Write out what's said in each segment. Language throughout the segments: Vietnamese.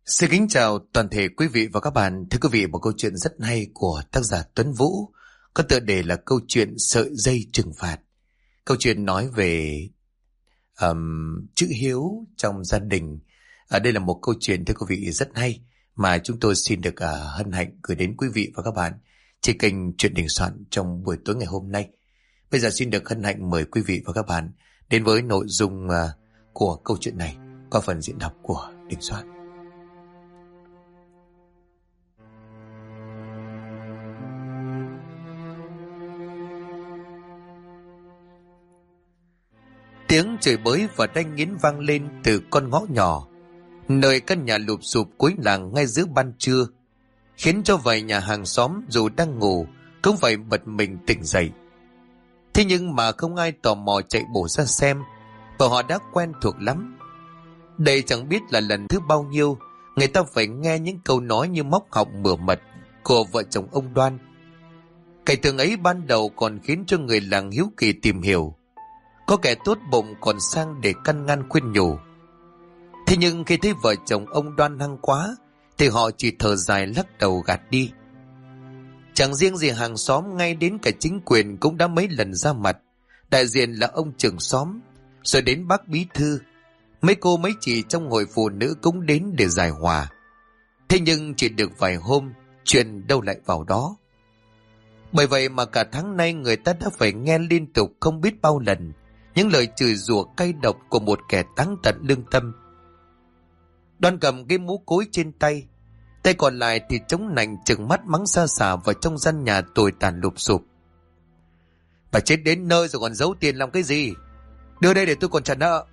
Xin kính chào toàn thể quý vị và các bạn. Thưa quý vị, một câu chuyện rất hay của tác giả Tuấn Vũ có tựa đề là câu chuyện sợi dây trừng phạt. Câu chuyện nói về chữ hiếu trong gia đình. Đây là một câu chuyện, thưa quý vị, rất hay mà chúng tôi xin được hân hạnh gửi đến quý vị và các bạn trên kênh Chuyện Đình Soạn trong buổi tối ngày hôm nay. Bây giờ xin được hân hạnh mời quý vị và các bạn đến với nội dung của câu chuyện này qua phần diễn đọc của Đình Soạn. Tiếng chửi bới và đánh nghiến vang lên từ con ngõ nhỏ, nơi căn nhà lụp xụp cuối làng ngay giữa ban trưa, khiến cho vài nhà hàng xóm dù đang ngủ cũng phải bật mình tỉnh dậy. Thế nhưng mà không ai tò mò chạy bổ ra xem, và họ đã quen thuộc lắm. Đây chẳng biết là lần thứ bao nhiêu người ta phải nghe những câu nói như móc họng mửa mật của vợ chồng ông Đoan. Cái tường ấy ban đầu còn khiến cho người làng hiếu kỳ tìm hiểu. Có kẻ tốt bụng còn sang để căn ngăn khuyên nhủ. Thế nhưng khi thấy vợ chồng ông Đoan hăng quá thì họ chỉ thở dài lắc đầu gạt đi. Chẳng riêng gì hàng xóm, ngay đến cả chính quyền cũng đã mấy lần ra mặt. Đại diện là ông trưởng xóm, rồi đến bác bí thư. Mấy cô mấy chị trong hội phụ nữ cũng đến để giải hòa. Thế nhưng chỉ được vài hôm, chuyện đâu lại vào đó. Bởi vậy mà cả tháng nay người ta đã phải nghe liên tục không biết bao lần những lời chửi rủa cay độc của một kẻ táng tận lương tâm. Đoan cầm cái mũ cối trên tay, tay còn lại thì chống nạnh trừng mắt mắng xa xả vào trong gian nhà tồi tàn lụp xụp. Bà chết đến nơi rồi còn giấu tiền làm cái gì? Đưa đây để tôi còn trả nợ.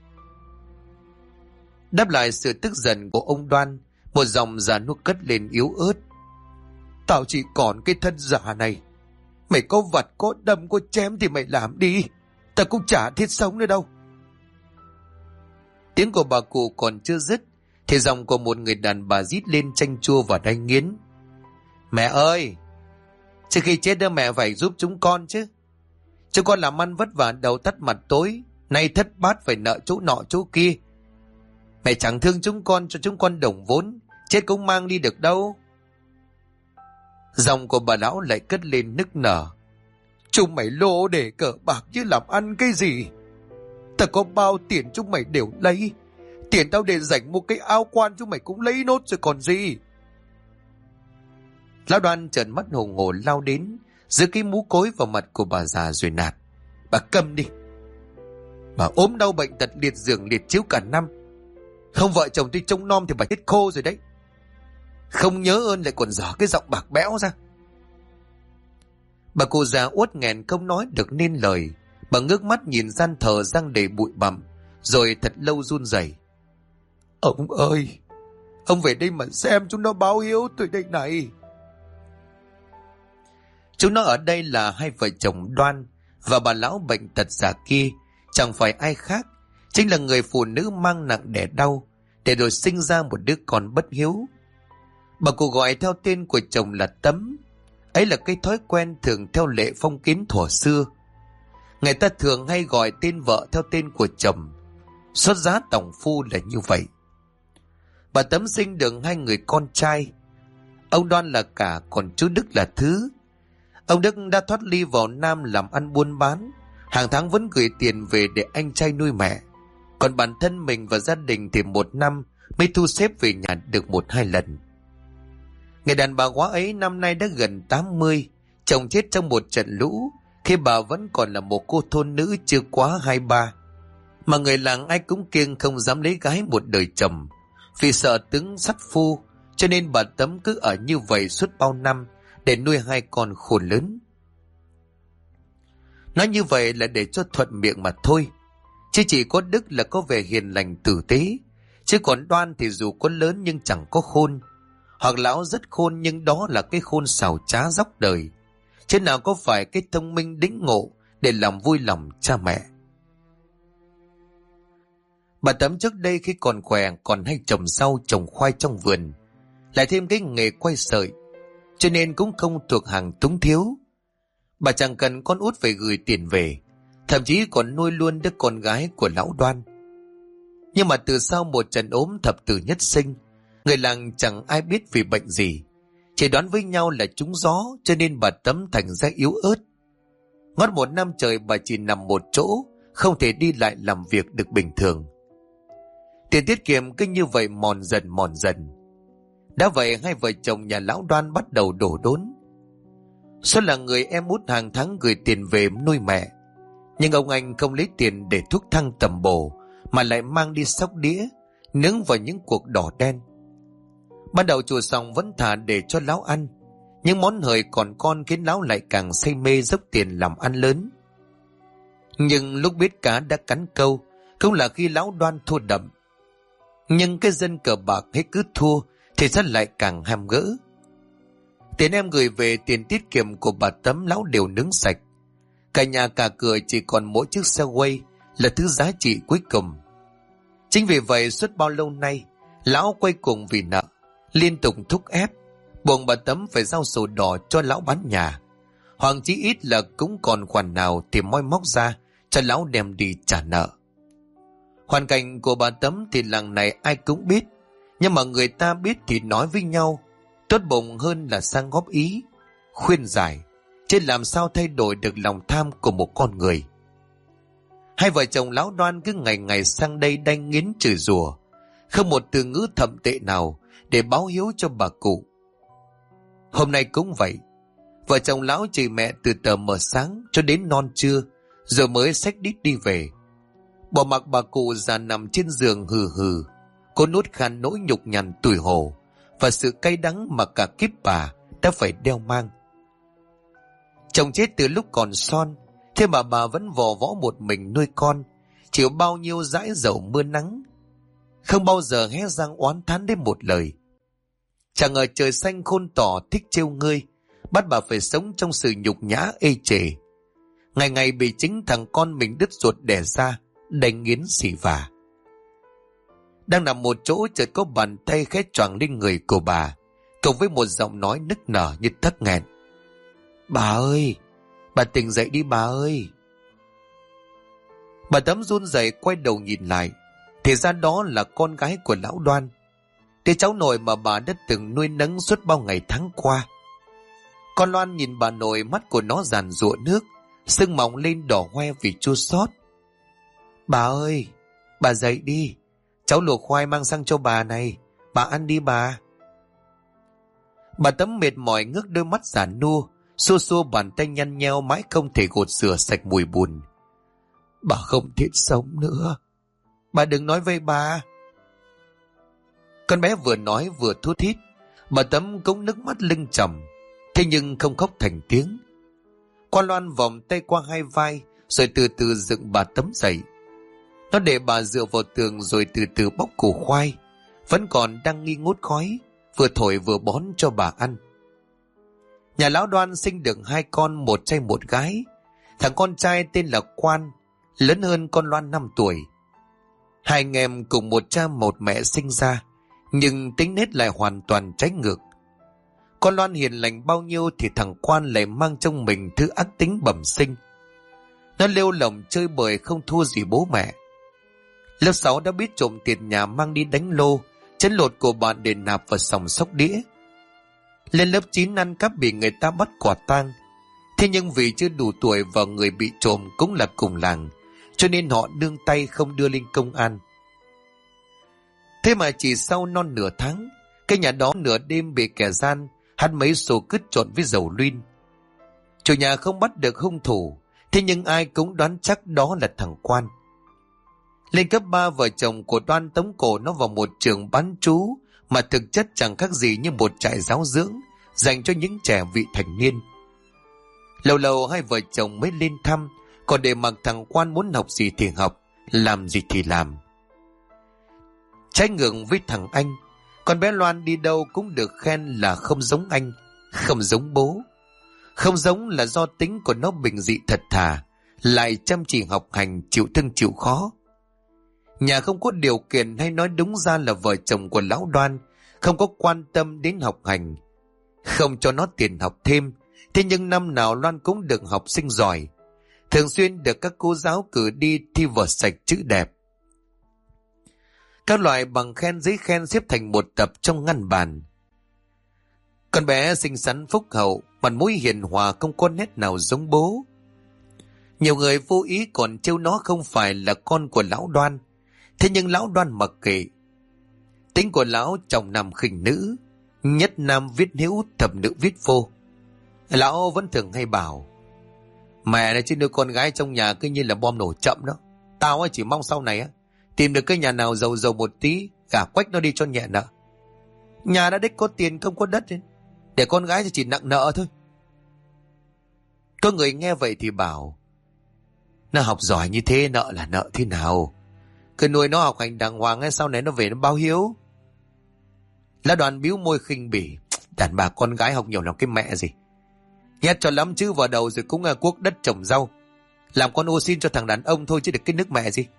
Đáp lại sự tức giận của ông Đoan, một dòng già nua cất lên yếu ớt. Tao chỉ còn cái thân giả này. Mày có vặt, có đâm, có chém thì mày làm đi. Ta cũng chả thiết sống nữa đâu. Tiếng của bà cụ còn chưa dứt thì giọng của một người đàn bà rít lên chanh chua và đay nghiến. Mẹ ơi, trước khi chết đó mẹ phải giúp chúng con chứ. Chúng con làm ăn vất vả đầu tắt mặt tối, nay thất bát phải nợ chỗ nọ chỗ kia. Mẹ chẳng thương chúng con cho chúng con đồng vốn, chết cũng mang đi được đâu. Giọng của bà lão lại cất lên nức nở. Chúng mày lô để cờ bạc chứ làm ăn cái gì? Ta có bao tiền chúng mày đều lấy. Tiền tao để dành một cái áo quan chúng mày cũng lấy nốt rồi còn gì. Lão Đoan trợn mắt hùng hổ lao đến, giơ cái mũ cối vào mặt của bà già rồi nạt. Bà câm đi. Bà ốm đau bệnh tật liệt giường liệt chiếu cả năm. Không vợ chồng tôi trông nom thì bà chết khô rồi đấy. Không nhớ ơn lại còn dở cái giọng bạc bẽo ra. Bà cụ già uất nghẹn không nói được nên lời. Bà ngước mắt nhìn gian thờ răng đầy bụi bặm, rồi thật lâu run rẩy. Ông ơi, ông về đây mà xem chúng nó báo hiếu tôi đây này. Chúng nó ở đây là hai vợ chồng Đoan và bà lão bệnh tật già kia, chẳng phải ai khác, chính là người phụ nữ mang nặng đẻ đau để rồi sinh ra một đứa con bất hiếu. Bà cụ gọi theo tên của chồng là Tấm. Ấy là cái thói quen thường theo lệ phong kiến thuở xưa. Người ta thường hay gọi tên vợ theo tên của chồng, xuất giá tổng phu là như vậy. Bà Tấm sinh được hai người con trai. Ông Đoan là cả, còn chú Đức là thứ. Ông Đức đã thoát ly vào Nam làm ăn buôn bán, hàng tháng vẫn gửi tiền về để anh trai nuôi mẹ. Còn bản thân mình và gia đình thì một năm mới thu xếp về nhà được 1-2 lần. Người đàn bà quá ấy năm nay đã gần 80, chồng chết trong một trận lũ khi bà vẫn còn là một cô thôn nữ chưa quá 23. Mà người làng ai cũng kiêng không dám lấy gái một đời chồng, vì sợ tướng sắt phu, cho nên bà Tấm cứ ở như vậy suốt bao năm để nuôi hai con khôn lớn. Nói như vậy là để cho thuận miệng mà thôi, chứ chỉ có Đức là có vẻ hiền lành tử tế, chứ còn Đoan thì dù có lớn nhưng chẳng có khôn. Hoặc lão rất khôn nhưng đó là cái khôn xảo trá dóc đời, chứ nào có phải cái thông minh đĩnh ngộ để làm vui lòng cha mẹ. Bà Tấm trước đây khi còn khỏe còn hay trồng rau trồng khoai trong vườn, lại thêm cái nghề quay sợi, cho nên cũng không thuộc hàng túng thiếu. Bà chẳng cần con út phải gửi tiền về, thậm chí còn nuôi luôn đứa con gái của lão Đoan. Nhưng mà từ sau một trận ốm thập tử nhất sinh, Người làng chẳng ai biết vì bệnh gì, chỉ đoán với nhau là trúng gió, cho nên bà Tấm thành ra yếu ớt. Ngót 1 năm trời bà chỉ nằm một chỗ, không thể đi lại làm việc được bình thường. Tiền tiết kiệm cứ như vậy mòn dần. Đã vậy hai vợ chồng nhà lão Đoan bắt đầu đổ đốn. Xuân là người em út hàng tháng gửi tiền về nuôi mẹ, nhưng ông anh không lấy tiền để thuốc thang tầm bổ, mà lại mang đi xóc đĩa, nướng vào những cuộc đỏ đen. Ban đầu chùa xong vẫn thả để cho lão ăn, nhưng món hời còn con khiến lão lại càng say mê dốc tiền làm ăn lớn. Nhưng lúc biết cá đã cắn câu, cũng là khi lão Đoan thua đậm. Nhưng cái dân cờ bạc hết cứ thua thì rất lại càng ham gỡ. Tiền em gửi về, tiền tiết kiệm của bà Tấm lão đều nướng sạch. Cả nhà cả cửa chỉ còn mỗi chiếc xe quay là thứ giá trị cuối cùng. Chính vì vậy suốt bao lâu nay lão quay cuồng vì nợ, liên tục thúc ép buộc bà Tấm phải giao sổ đỏ cho lão bán nhà, hoặc chí ít là cũng còn khoản nào thì moi móc ra cho lão đem đi trả nợ. Hoàn cảnh của bà Tấm thì làng này ai cũng biết, nhưng mà người ta biết thì nói với nhau, tốt bụng hơn là sang góp ý, khuyên giải, chứ làm sao thay đổi được lòng tham của một con người. Hai vợ chồng lão Đoan cứ ngày ngày sang đây đanh nghiến chửi rủa, không một từ ngữ thậm tệ nào để báo hiếu cho bà cụ. Hôm nay cũng vậy, vợ chồng lão chửi mẹ từ tờ mờ sáng cho đến non trưa, rồi mới xách đít đi về. Bỏ mặc bà cụ già nằm trên giường hừ hừ, cô nuốt khan nỗi nhục nhằn tủi hổ và sự cay đắng mà cả kiếp bà đã phải đeo mang. Chồng chết từ lúc còn son, thế mà bà vẫn vò võ một mình nuôi con, chịu bao nhiêu dãi dầu mưa nắng, không bao giờ hé răng oán thán đến một lời. Chẳng ngờ trời xanh khôn tỏ thích trêu ngươi, bắt bà phải sống trong sự nhục nhã ê chề. Ngày ngày bị chính thằng con mình đứt ruột đẻ ra đành nghiến xỉ vả. Đang nằm một chỗ chợt có bàn tay khẽ choàng lên người của bà, cùng với một giọng nói nức nở như thất nghẹn. Bà ơi, bà tỉnh dậy đi bà ơi. Bà Tấm run rẩy quay đầu nhìn lại, thì ra đó là con gái của lão Đoan, đứa cháu nội mà bà đã từng nuôi nấng suốt bao ngày tháng qua. Con Loan nhìn bà nội, mắt của nó giàn giụa nước, sưng mọng lên đỏ hoe vì chua xót. Bà ơi, bà dậy đi, cháu luộc khoai mang sang cho bà này, bà ăn đi bà. Bà Tấm mệt mỏi ngước đôi mắt già nua, xua xua bàn tay nhăn nheo mãi không thể gột rửa sạch mùi bùn. Bà không thể sống nữa, bà đừng nói với bà. Con bé vừa nói vừa thút thít, bà Tấm cũng nước mắt lưng tròng, thế nhưng không khóc thành tiếng. Con Loan vòng tay qua hai vai rồi từ từ dựng bà Tấm dậy. Nó để bà dựa vào tường rồi từ từ bóc củ khoai vẫn còn đang nghi ngút khói, vừa thổi vừa bón cho bà ăn. Nhà lão Đoan sinh được 2 con, một trai một gái. Thằng con trai tên là Quan, lớn hơn con Loan 5 tuổi. 2 anh em cùng một cha một mẹ sinh ra, nhưng tính nết lại hoàn toàn trái ngược. Con Loan hiền lành bao nhiêu thì thằng Quan lại mang trong mình thứ ác tính bẩm sinh. Nó lêu lỏng chơi bời không thua gì bố mẹ. Lớp 6 đã biết trộm tiền nhà mang đi đánh lô, chấn lột của bạn để nạp vào sòng sóc đĩa. Lên lớp 9 ăn cắp bị người ta bắt quả tang. Thế nhưng vì chưa đủ tuổi và người bị trộm cũng là cùng làng, cho nên họ nương tay không đưa lên công an. Thế mà chỉ sau non nửa tháng, cái nhà đó nửa đêm bị kẻ gian hắn mấy xô cứt trộn với dầu luyên. Chủ nhà không bắt được hung thủ, thế nhưng ai cũng đoán chắc đó là thằng Quan. Lên cấp 3, vợ chồng của Đoan tống cổ nó vào một trường bán trú mà thực chất chẳng khác gì như một trại giáo dưỡng dành cho những trẻ vị thành niên. Lâu lâu hai vợ chồng mới lên thăm, còn để mặc thằng Quan muốn học gì thì học, làm gì thì làm. Trái ngược với thằng anh, con bé Loan đi đâu cũng được khen là không giống anh, không giống bố. Không giống là do tính của nó bình dị thật thà, lại chăm chỉ học hành, chịu thương chịu khó. Nhà không có điều kiện, hay nói đúng ra là vợ chồng của lão Đoan không có quan tâm đến học hành, không cho nó tiền học thêm. Thế nhưng năm nào Loan cũng được học sinh giỏi, thường xuyên được các cô giáo cử đi thi vở sạch chữ đẹp. Các loại bằng khen giấy khen xếp thành một tập trong ngăn bàn. Con bé xinh xắn phúc hậu, mặt mũi hiền hòa, không có nét nào giống bố. Nhiều người vô ý còn trêu nó không phải là con của lão Đoan. Thế nhưng lão Đoan mặc kệ. Tính của lão trọng nam khinh nữ, nhất nam viết hữu, thập nữ viết vô. Lão vẫn thường hay bảo: mẹ này chứ đứa con gái trong nhà cứ như là bom nổ chậm đó. Tao chỉ mong sau này tìm được cái nhà nào giàu giàu một tí, gả quách nó đi cho nhẹ nợ. Nhà đã đích có tiền không có đất ấy. Để con gái thì chỉ nặng nợ thôi. Có người nghe vậy thì bảo: nó học giỏi như thế nợ là nợ thế nào? Cứ nuôi nó học hành đàng hoàng hay sau này nó về nó báo hiếu. Lão Đoàn bĩu môi khinh bỉ: đàn bà con gái học nhiều làm cái mẹ gì. Nhét cho lắm chữ vào đầu rồi cũng cuốc đất trồng rau. Làm con ô xin cho thằng đàn ông thôi chứ được cái nước mẹ gì.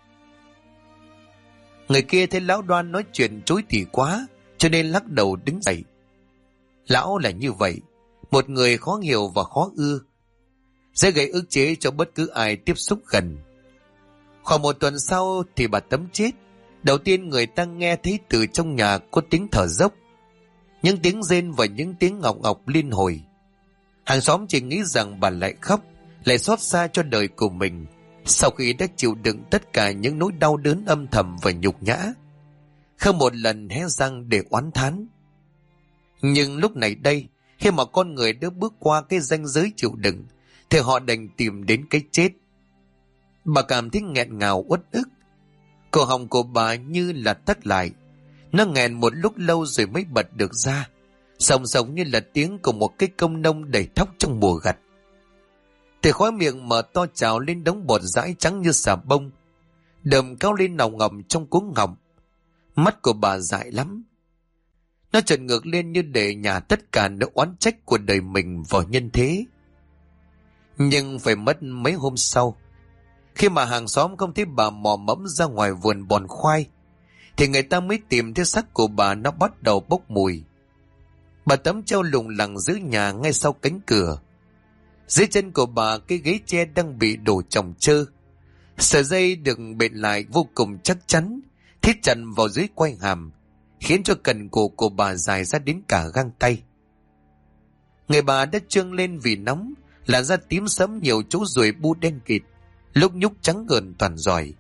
Người kia thấy lão Đoan nói chuyện chối tỉ quá, cho nên lắc đầu đứng dậy. Lão là như vậy, một người khó hiểu và khó ưa, sẽ gây ức chế cho bất cứ ai tiếp xúc gần. Khoảng một tuần sau thì bà Tấm chết. Đầu tiên người ta nghe thấy từ trong nhà có tiếng thở dốc, những tiếng rên và những tiếng ngọc ngọc liên hồi. Hàng xóm chỉ nghĩ rằng bà lại khóc, lại xót xa cho đời của mình, sau khi đã chịu đựng tất cả những nỗi đau đớn âm thầm và nhục nhã, không một lần hé răng để oán thán. Nhưng lúc này đây, khi mà con người đã bước qua cái ranh giới chịu đựng, thì họ đành tìm đến cái chết. Bà cảm thấy nghẹn ngào uất ức. Cổ họng của bà như là tắc lại. Nó nghẹn một lúc lâu rồi mới bật được ra, sòng sòng như là tiếng của một cái công nông đầy thóc trong mùa gặt. Thì khóe miệng mở to trào lên đống bọt dãi trắng như xà bông, đờm cao lên nòng ngọng trong cuống họng. Mắt của bà dại lắm. Nó trợn ngược lên như để nhả tất cả nỗi oán trách của đời mình vào nhân thế. Nhưng phải mất mấy hôm sau, khi mà hàng xóm không thấy bà mò mẫm ra ngoài vườn bòn khoai, thì người ta mới tìm thấy xác của bà nó bắt đầu bốc mùi. Bà Tấm treo lủng lẳng giữa nhà ngay sau cánh cửa. Dưới chân của bà cái ghế tre đang bị đổ chồng trơ. Sợi dây được bện lại vô cùng chắc chắn, thít chặt vào dưới quai hàm, khiến cho cần cổ của bà dài ra đến cả gang tay. Người bà đã trương lên vì nóng, làn da tím sẫm nhiều chỗ ruồi bu đen kịt, lúc nhúc trắng ngần toàn giỏi.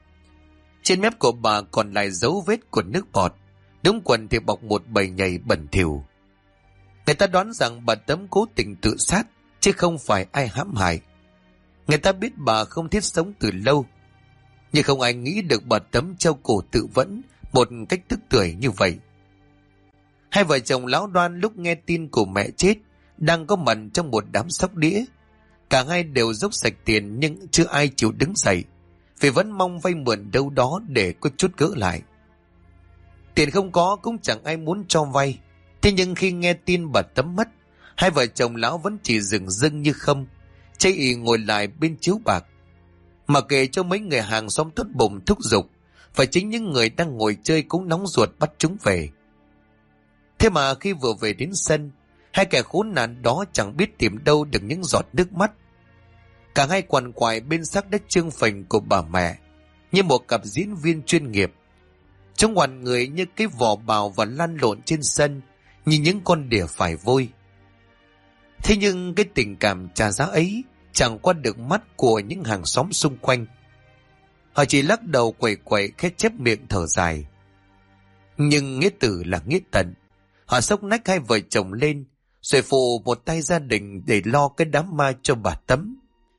Trên mép của bà còn lại dấu vết của nước bọt, đống quần thì bọc một bầy nhầy bẩn thỉu. Người ta đoán rằng bà Tấm cố tình tự sát, chứ không phải ai hãm hại. Người ta biết bà không thiết sống từ lâu, nhưng không ai nghĩ được bà Tấm treo cổ tự vẫn một cách tức tưởi như vậy. Hai vợ chồng lão Đoan lúc nghe tin của mẹ chết đang có mặt trong một đám sóc đĩa. Cả hai đều dốc sạch tiền nhưng chưa ai chịu đứng dậy, vì vẫn mong vay mượn đâu đó để có chút gỡ lại. Tiền không có cũng chẳng ai muốn cho vay. Thế nhưng khi nghe tin bà Tấm mất, hai vợ chồng lão vẫn chỉ dừng dưng như không, chây ỳ ngồi lại bên chiếu bạc, mà kể cho mấy người hàng xóm tốt bụng thúc giục, và chính những người đang ngồi chơi cũng nóng ruột bắt chúng về. Thế mà khi vừa về đến sân, hai kẻ khốn nạn đó chẳng biết tìm đâu được những giọt nước mắt. Cả hai quằn quại bên xác đất trương phình của bà mẹ, như một cặp diễn viên chuyên nghiệp. Chúng ngoằn người như cái vỏ bào và lăn lộn trên sân như những con đỉa phải vôi. Thế nhưng cái tình cảm trả giá ấy chẳng qua được mắt của những hàng xóm xung quanh. Họ chỉ lắc đầu quẩy quẩy khét chép miệng thở dài. Nhưng nghĩa tử là nghĩa tận. Họ xốc nách hai vợ chồng lên, rồi phụ một tay gia đình để lo cái đám ma cho bà Tấm.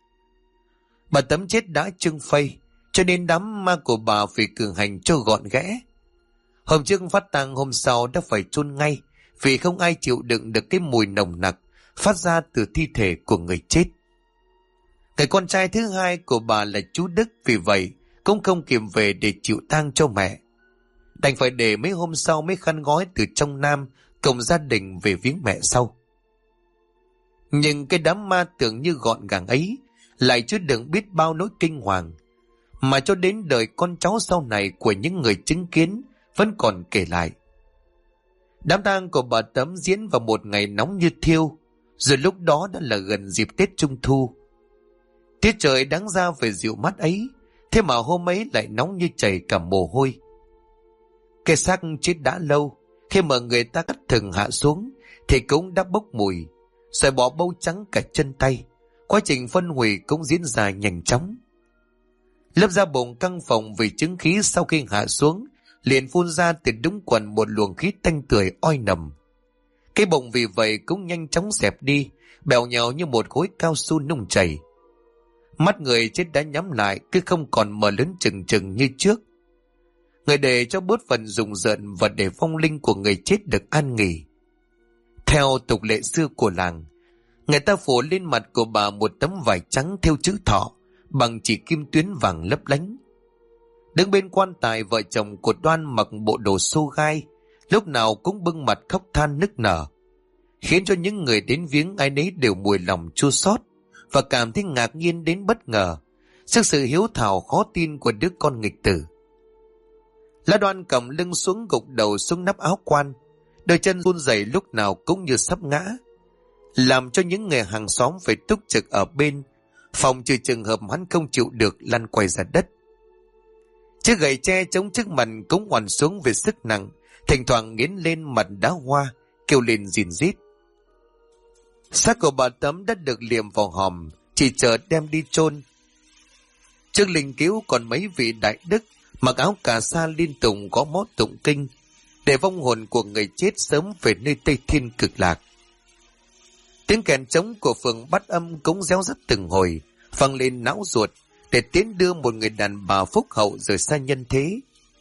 Bà Tấm chết đã trưng phây, cho nên đám ma của bà phải cử hành cho gọn ghẽ. Hôm trước phát tang, hôm sau đã phải chôn ngay, vì không ai chịu đựng được cái mùi nồng nặc phát ra từ thi thể của người chết. Người con trai thứ hai của bà là chú Đức vì vậy cũng không kịp về để chịu tang cho mẹ, đành phải để mấy hôm sau mới khăn gói từ trong Nam cùng gia đình về viếng mẹ sau. Nhưng cái đám ma tưởng như gọn gàng ấy lại chứa đựng biết bao nỗi kinh hoàng, mà cho đến đời con cháu sau này của những người chứng kiến vẫn còn kể lại. Đám tang của bà Tấm diễn vào một ngày nóng như thiêu, rồi lúc đó đã là gần dịp Tết Trung Thu. Tiết trời đáng ra phải dịu mát ấy, thế mà hôm ấy lại nóng như chảy cả mồ hôi. Cái xác chết đã lâu, khi mà người ta cắt thừng hạ xuống thì cũng đã bốc mùi, rồi bỏ bâu trắng cả chân tay. Quá trình phân hủy cũng diễn ra nhanh chóng. Lớp da bụng căng phồng vì chứng khí sau khi hạ xuống liền phun ra từ đúng quần một luồng khí tanh tưởi oi nồng. Cái bụng vì vậy cũng nhanh chóng xẹp đi, bèo nhèo như một khối cao su nung chảy. Mắt người chết đã nhắm lại, cứ không còn mở lớn trừng trừng như trước. Người để cho bớt phần rùng rợn và để vong linh của người chết được an nghỉ. Theo tục lệ xưa của làng, người ta phủ lên mặt của bà một tấm vải trắng thêu chữ thọ bằng chỉ kim tuyến vàng lấp lánh. Đứng bên quan tài, vợ chồng của Đoan mặc bộ đồ xô gai, lúc nào cũng bưng mặt khóc than nức nở, khiến cho những người đến viếng ai nấy đều mùi lòng chua xót và cảm thấy ngạc nhiên đến bất ngờ trước sự hiếu thảo khó tin của đứa con nghịch tử. Lá Đoan cầm lưng xuống, gục đầu xuống nắp áo quan, đôi chân run rẩy lúc nào cũng như sắp ngã, làm cho những người hàng xóm phải túc trực ở bên, phòng trừ trường hợp hắn không chịu được lăn quay ra đất. Chiếc gậy tre chống trước mặt cũng hoàn xuống về sức nặng, thỉnh thoảng nghiến lên mặt đá hoa, kêu lên rìn rít. Xác của bà Tấm đã được liệm vào hòm, chỉ chờ đem đi chôn. Trước linh cứu còn mấy vị đại đức mặc áo cà sa liên tục có mót tụng kinh, để vong hồn của người chết sớm về nơi Tây Thiên cực lạc. Tiếng kèn trống của phường Bát Âm cũng réo rắt từng hồi, vang lên não ruột, để tiến đưa một người đàn bà phúc hậu rời xa nhân thế.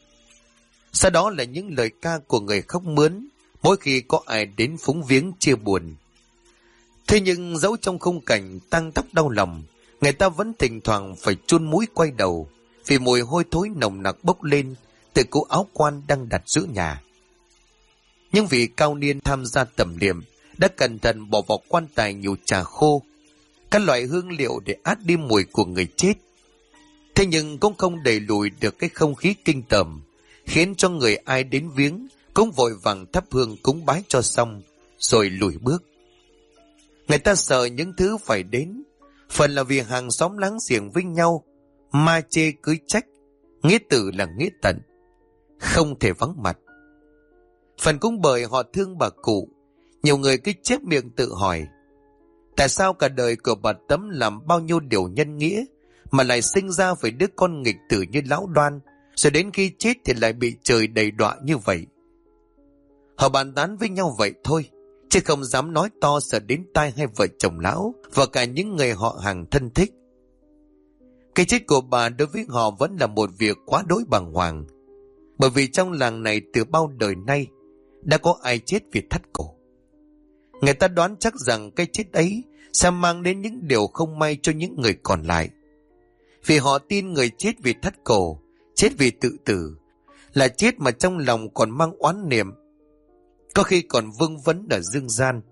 Sau đó là những lời ca của người khóc mướn mỗi khi có ai đến phúng viếng chia buồn. Thế nhưng dẫu trong khung cảnh tang tóc đau lòng, người ta vẫn thỉnh thoảng phải chun mũi quay đầu, vì mùi hôi thối nồng nặc bốc lên từ cỗ áo quan đang đặt giữa nhà. Nhưng vị cao niên tham gia tẩm liệm đã cẩn thận bỏ vào quan tài nhiều trà khô, các loại hương liệu để át đi mùi của người chết. Thế nhưng cũng không đẩy lùi được cái không khí kinh tởm, khiến cho người ai đến viếng cũng vội vàng thắp hương cúng bái cho xong, rồi lùi bước. Người ta sợ những thứ phải đến, phần là vì hàng xóm láng giềng với nhau, ma chê cưới trách, nghĩa tử là nghĩa tận, không thể vắng mặt. Phần cũng bởi họ thương bà cụ, nhiều người cứ chép miệng tự hỏi, tại sao cả đời của bà Tấm làm bao nhiêu điều nhân nghĩa mà lại sinh ra với đứa con nghịch tử như lão Đoan, rồi đến khi chết thì lại bị trời đầy đọa như vậy. Họ bàn tán với nhau vậy thôi, chứ không dám nói to, sợ đến tai hai vợ chồng lão và cả những người họ hàng thân thích. Cái chết của bà đối với họ vẫn là một việc quá đối bàng hoàng, bởi vì trong làng này từ bao đời nay đã có ai chết vì thắt cổ. Người ta đoán chắc rằng cái chết ấy sẽ mang đến những điều không may cho những người còn lại, vì họ tin người chết vì thắt cổ, chết vì tự tử, là chết mà trong lòng còn mang oán niệm, có khi còn vương vấn ở dương gian.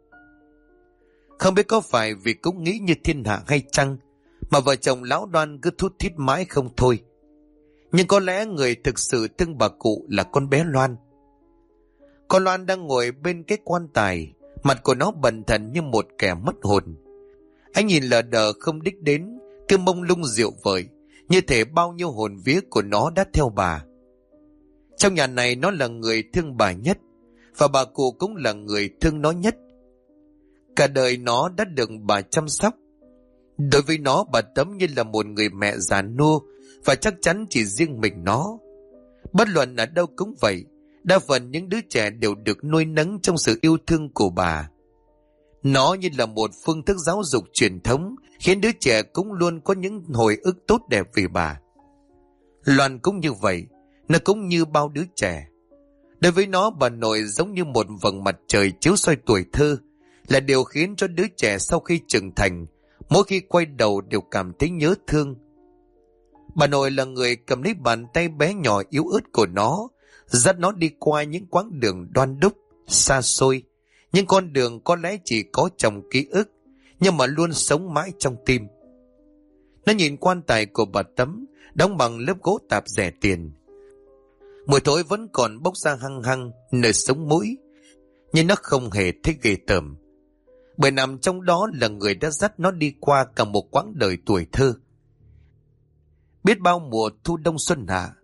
Không biết có phải vì cũng nghĩ như thiên hạ hay chăng mà vợ chồng lão Đoan cứ thút thít mãi không thôi. Nhưng có lẽ người thực sự thương bà cụ là con bé Loan. Con Loan đang ngồi bên cái quan tài, mặt của nó bần thần như một kẻ mất hồn. Anh nhìn lờ đờ không đích đến, cứ mông lung rượu vời, như thể bao nhiêu hồn vía của nó đã theo bà. Trong nhà này nó là người thương bà nhất, và bà cụ cũng là người thương nó nhất. Cả đời nó đã được bà chăm sóc. Đối với nó, bà Tấm như là một người mẹ già nua, và chắc chắn chỉ riêng mình nó. Bất luận ở đâu cũng vậy, đa phần những đứa trẻ đều được nuôi nấng trong sự yêu thương của bà. Nó như là một phương thức giáo dục truyền thống, khiến đứa trẻ cũng luôn có những hồi ức tốt đẹp về bà. Loan cũng như vậy, nó cũng như bao đứa trẻ. Đối với nó, bà nội giống như một vầng mặt trời chiếu soi tuổi thơ, là điều khiến cho đứa trẻ sau khi trưởng thành, mỗi khi quay đầu đều cảm thấy nhớ thương. Bà nội là người cầm lấy bàn tay bé nhỏ yếu ớt của nó, dắt nó đi qua những quãng đường đoan đúc, xa xôi, những con đường có lẽ chỉ có trong ký ức, nhưng mà luôn sống mãi trong tim. Nó nhìn quan tài của bà Tấm, đóng bằng lớp gỗ tạp rẻ tiền. Mùi thối vẫn còn bốc ra hăng hăng nơi sống mũi, nhưng nó không hề thấy ghê tởm, bởi nằm trong đó là người đã dắt nó đi qua cả một quãng đời tuổi thơ. Biết bao mùa thu đông xuân hạ,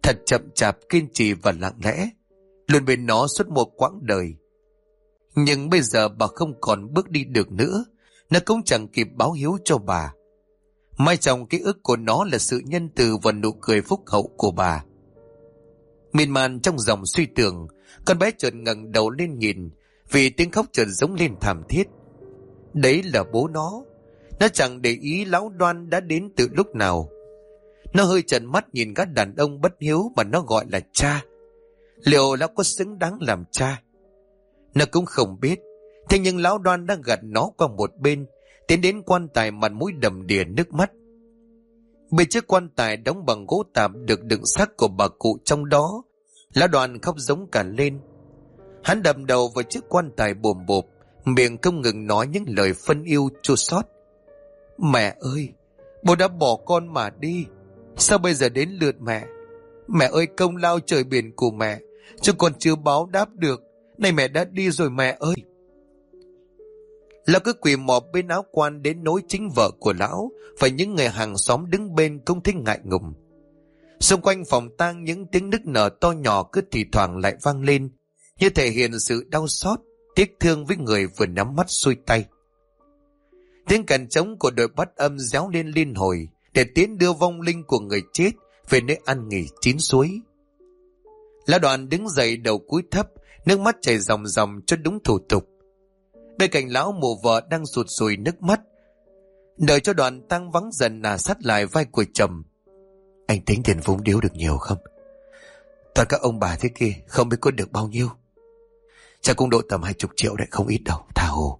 thật chậm chạp, kiên trì và lặng lẽ, luôn bên nó suốt một quãng đời. Nhưng bây giờ bà không còn bước đi được nữa, nó cũng chẳng kịp báo hiếu cho bà. Mai trong ký ức của nó là sự nhân từ và nụ cười phúc hậu của bà. Miên man trong dòng suy tưởng, con bé chợt ngẩng đầu lên nhìn, vì tiếng khóc chợt giống lên thảm thiết. Đấy là bố nó. Nó chẳng để ý lão Đoan đã đến từ lúc nào. Nó hơi trợn mắt nhìn gã đàn ông bất hiếu mà nó gọi là cha. Liệu lão có xứng đáng làm cha? Nó cũng không biết. Thế nhưng lão Đoan đã gạt nó qua một bên, tiến đến quan tài, mặt mũi đầm đìa nước mắt. Bên chiếc quan tài đóng bằng gỗ tạp được đựng xác của bà cụ trong đó, lão Đoan khóc giống cả lên. Hắn đập đầu vào chiếc quan tài bồm bộp, miệng không ngừng nói những lời phân yêu chua xót. Mẹ ơi, bố đã bỏ con mà đi, sao bây giờ đến lượt mẹ? Mẹ ơi, công lao trời biển của mẹ chứ còn chưa báo đáp được, này mẹ đã đi rồi mẹ ơi. Lão cứ quỳ mọp bên áo quan đến nỗi chính vợ của lão và những người hàng xóm đứng bên cũng thấy ngại ngùng. Xung quanh phòng tang những tiếng nức nở to nhỏ cứ thì thoảng lại vang lên, như thể hiện sự đau xót, tiếc thương với người vừa nhắm mắt xuôi tay. Tiếng càn trống của đội bắt âm réo lên liên hồi để tiến đưa vong linh của người chết về nơi an nghỉ chín suối. Lão Đoàn đứng dậy, đầu cúi thấp, nước mắt chảy ròng ròng cho đúng thủ tục. Bên cạnh lão, mụ vợ đang sụt sùi nước mắt. Đợi cho đoàn tang vắng dần, nà sát lại vai của chồng. Anh tính tiền vốn điếu được nhiều không? Toàn các ông bà thế kia không biết có được bao nhiêu. Chắc cũng độ tầm 20 triệu đấy, không ít đâu, tha hồ.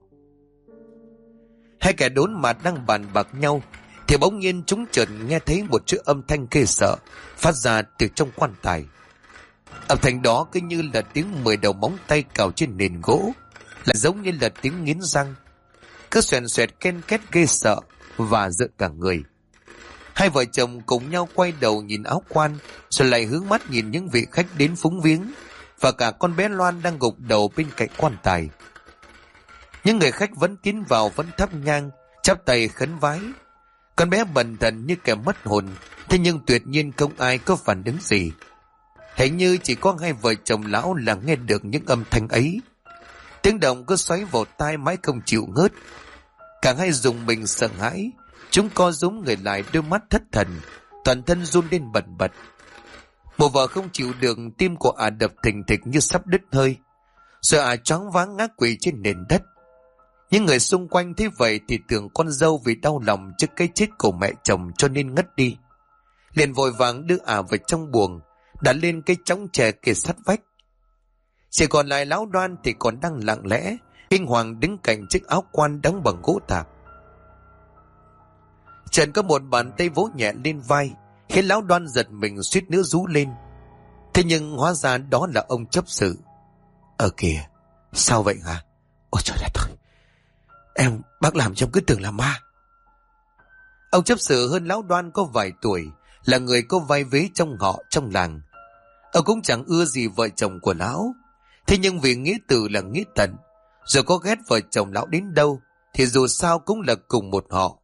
Hai kẻ đốn mặt đang bàn bạc nhau thì bỗng nhiên chúng chợt nghe thấy một chữ âm thanh ghê sợ phát ra từ trong quan tài. Âm thanh đó cứ như là tiếng 10 đầu móng tay cào trên nền gỗ, lại giống như là tiếng nghiến răng, cứ xoèn xoẹt ken két ghê sợ và rợn cả người. Hai vợ chồng cùng nhau quay đầu nhìn áo quan, rồi lại hướng mắt nhìn những vị khách đến phúng viếng và cả con bé Loan đang gục đầu bên cạnh quan tài. Những người khách vẫn tiến vào, vẫn thắp nhang, chắp tay khấn vái. Con bé bần thần như kẻ mất hồn, thế nhưng tuyệt nhiên không ai có phản ứng gì. Hình như chỉ có hai vợ chồng lão là nghe được những âm thanh ấy. Tiếng động cứ xoáy vào tai mãi không chịu ngớt. Cả hai dùng mình sợ hãi, chúng co rúm người lại, đôi mắt thất thần, toàn thân run lên bần bật. Một vợ không chịu được, tim của ả đập thình thịch như sắp đứt hơi, rồi ả choáng váng ngã quỵ trên nền đất. Những người xung quanh thấy vậy thì tưởng con dâu vì đau lòng trước cái chết của mẹ chồng cho nên ngất đi, liền vội vàng đưa ả vào trong buồng, đặt lên cái chõng chè kề sát vách. Chỉ còn lại lão Đoan thì còn đang lặng lẽ kinh hoàng đứng cạnh chiếc áo quan đóng bằng gỗ tạp. Trần có một bàn tay vỗ nhẹ lên vai, khiến lão Đoan giật mình suýt nữa rú lên. Thế nhưng hóa ra đó là ông chấp sự. Kìa, sao vậy hả? Ôi trời đất ơi, bác làm trong cứ tưởng là ma. Ông chấp sự hơn lão Đoan có vài tuổi, là người có vai vế trong họ, trong làng. Ông cũng chẳng ưa gì vợ chồng của lão, thế nhưng vì nghĩa tử là nghĩa tận, rồi có ghét vợ chồng lão đến đâu thì dù sao cũng là cùng một họ.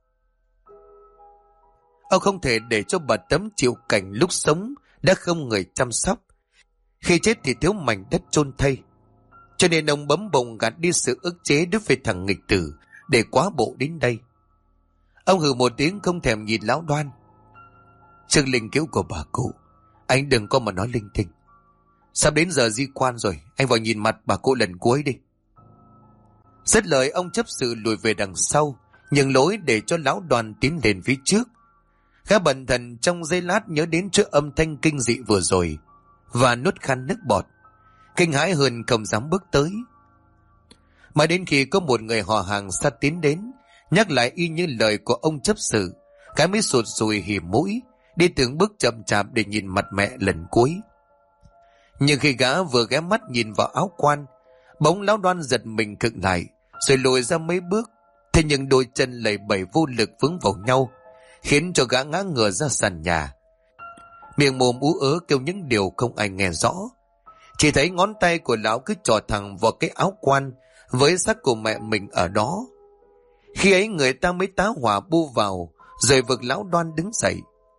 Ông không thể để cho bà Tấm chịu cảnh lúc sống đã không người chăm sóc, khi chết thì thiếu mảnh đất chôn thây. Cho nên ông bấm bồng gạt đi sự ức chế đối với thằng nghịch tử để quá bộ đến đây. Ông hừ một tiếng không thèm nhìn lão Đoan. Trước linh cữu của bà cụ, anh đừng có mà nói linh tinh. Sắp đến giờ di quan rồi, anh vào nhìn mặt bà cụ lần cuối đi. Dứt lời, ông chấp sự lùi về đằng sau, nhường lối để cho lão Đoan tiến lên phía trước. Gã bần thần trong giây lát nhớ đến trước âm thanh kinh dị vừa rồi và nuốt khăn nước bọt, kinh hãi hơn không dám bước tới. Mà đến khi có một người họ hàng xa tiến đến, nhắc lại y như lời của ông chấp sự, cái mới sụt sùi hỉ mũi, đi từng bước chậm chạp để nhìn mặt mẹ lần cuối. Nhưng khi gã vừa ghé mắt nhìn vào áo quan, bỗng lão Đoan giật mình khựng lại, rồi lùi ra mấy bước. Thế nhưng đôi chân lầy bẩy vô lực vướng vào nhau, khiến cho gã ngã ngửa ra sàn nhà, miệng mồm ú ớ kêu những điều không ai nghe rõ. Chỉ thấy ngón tay của lão cứ trò thẳng vào cái áo quan với xác của mẹ mình ở đó. Khi ấy người ta mới tá hỏa bu vào, rồi vực lão Đoan đứng dậy.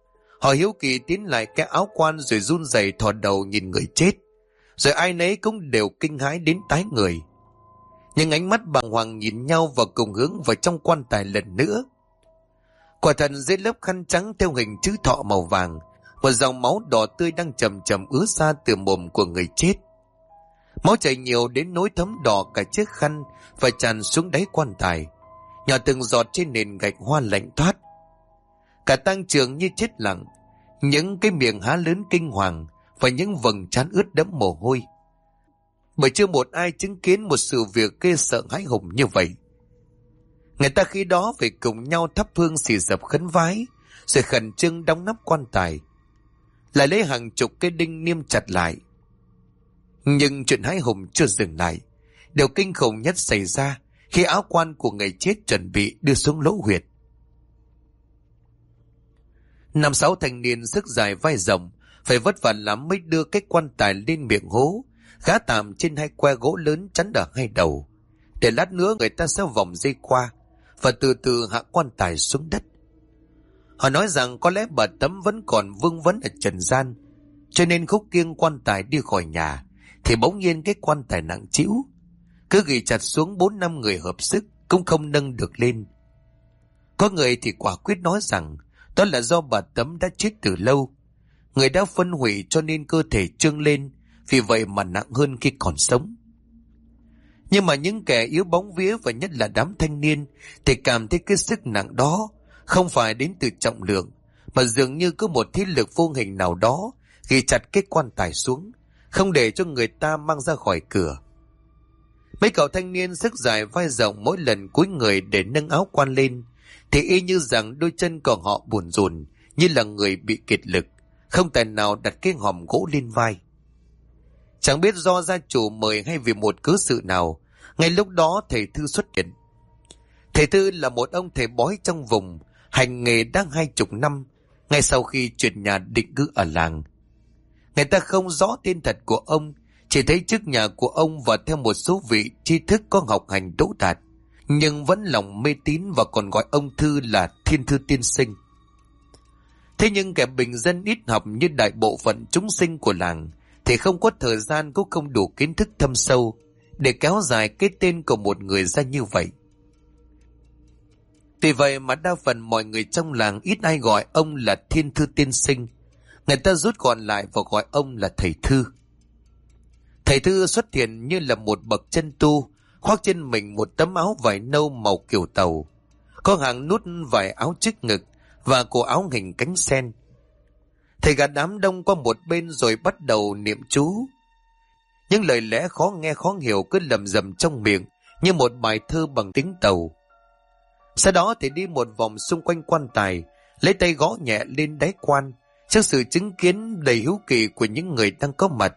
Họ hiếu kỳ tiến lại cái áo quan rồi run rẩy thò đầu nhìn người chết. Rồi ai nấy cũng đều kinh hãi đến tái người. Nhưng ánh mắt bàng hoàng nhìn nhau và cùng hướng vào trong quan tài lần nữa. Quả thật dưới lớp khăn trắng theo hình chữ thọ màu vàng, một dòng máu đỏ tươi đang chậm chậm ứa ra từ mồm của người chết. Máu chảy nhiều đến nỗi thấm đỏ cả chiếc khăn và tràn xuống đáy quan tài, nhỏ từng giọt trên nền gạch hoa lạnh toát. Cả tang trường như chết lặng, những cái miệng há lớn kinh hoàng và những vầng trán ướt đẫm mồ hôi. Bởi chưa một ai chứng kiến một sự việc ghê sợ hãi hùng như vậy. Người ta khi đó phải cùng nhau thắp hương xì dập khấn vái, rồi khẩn trương đóng nắp quan tài, lại lấy hàng chục cái đinh niêm chặt lại. Nhưng chuyện hãi hùng chưa dừng lại. Điều kinh khủng nhất xảy ra khi áo quan của người chết chuẩn bị đưa xuống lỗ huyệt. 5-6 thanh niên sức dài vai rộng, phải vất vả lắm mới đưa cái quan tài lên miệng hố, gá tạm trên hai que gỗ lớn chắn ở hai đầu, để lát nữa người ta sẽ vòng dây qua và từ từ hạ quan tài xuống đất. Họ nói rằng có lẽ bà Tấm vẫn còn vương vấn ở trần gian, cho nên khúc kiêng quan tài đi khỏi nhà thì bỗng nhiên cái quan tài nặng trĩu, cứ ghi chặt xuống 4-5 người hợp sức cũng không nâng được lên. Có người thì quả quyết nói rằng đó là do bà Tấm đã chết từ lâu, người đã phân hủy cho nên cơ thể trương lên, vì vậy mà nặng hơn khi còn sống. Nhưng mà những kẻ yếu bóng vía và nhất là đám thanh niên thì cảm thấy cái sức nặng đó không phải đến từ trọng lượng, mà dường như có một thế lực vô hình nào đó ghi chặt cái quan tài xuống, không để cho người ta mang ra khỏi cửa. Mấy cậu thanh niên sức dài vai rộng mỗi lần cúi người để nâng áo quan lên thì y như rằng đôi chân của họ buồn rùn, như là người bị kiệt lực, không tài nào đặt cái hòm gỗ lên vai. Chẳng biết do gia chủ mời hay vì một cớ sự nào, ngay lúc đó thầy Thư xuất hiện. Thầy Thư là một ông thầy bói trong vùng, hành nghề đã 20 năm, ngay sau khi chuyển nhà định cư ở làng. Người ta không rõ tên thật của ông, chỉ thấy trước nhà của ông và theo một số vị tri thức có học hành đỗ đạt, nhưng vẫn lòng mê tín và còn gọi ông Thư là Thiên Thư Tiên Sinh. Thế nhưng kẻ bình dân ít học như đại bộ phận chúng sinh của làng thì không có thời gian, cũng không đủ kiến thức thâm sâu để kéo dài cái tên của một người ra như vậy. Vì vậy mà đa phần mọi người trong làng ít ai gọi ông là Thiên Thư Tiên Sinh, người ta rút gọn lại và gọi ông là Thầy Thư. Thầy Thư xuất hiện như là một bậc chân tu, khoác trên mình một tấm áo vải nâu màu kiểu tàu, có hàng nút vải áo trước ngực và cổ áo hình cánh sen. Thầy gạt đám đông qua một bên rồi bắt đầu niệm chú. Những lời lẽ khó nghe khó hiểu cứ lầm rầm trong miệng như một bài thơ bằng tiếng tàu. Sau đó thì đi một vòng xung quanh quan tài, lấy tay gõ nhẹ lên đáy quan trước sự chứng kiến đầy hiếu kỳ của những người đang có mặt.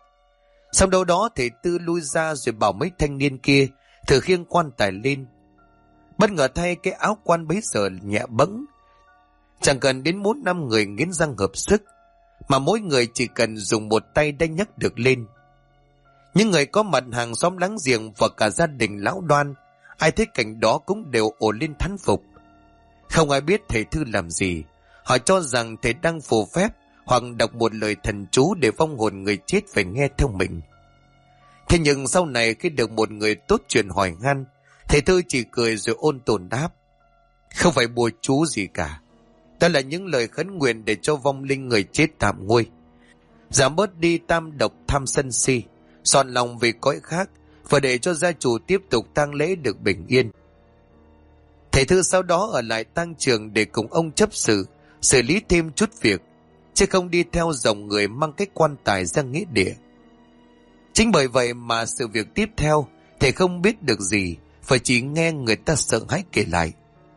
Sau đâu đó thầy Tư lui ra rồi bảo mấy thanh niên kia thử khiêng quan tài lên. Bất ngờ thay cái áo quan bấy giờ nhẹ bẫng, chẳng cần đến 4-5 người nghiến răng hợp sức, mà mỗi người chỉ cần dùng một tay đã nhấc được lên. Những người có mặt, hàng xóm láng giềng và cả gia đình lão Đoan, ai thấy cảnh đó cũng đều ồ lên thán phục. Không ai biết thầy Thư làm gì, họ cho rằng thầy đang phù phép hoặc đọc một lời thần chú để vong hồn người chết phải nghe theo mình. Thế nhưng sau này khi được một người tốt chuyện hỏi han, thầy Thư chỉ cười rồi ôn tồn đáp: không phải bùa chú gì cả, đó là những lời khấn nguyện để cho vong linh người chết tạm nguôi, giảm bớt đi tam độc tham sân si, son lòng về cõi khác, và để cho gia chủ tiếp tục tang lễ được bình yên. Thầy Thư sau đó ở lại tang trường để cùng ông chấp sự, xử lý thêm chút việc, chứ không đi theo dòng người mang cái quan tài ra nghĩa địa. Chính bởi vậy mà sự việc tiếp theo thầy không biết được gì, phải chỉ nghe người ta sợ hãi kể lại.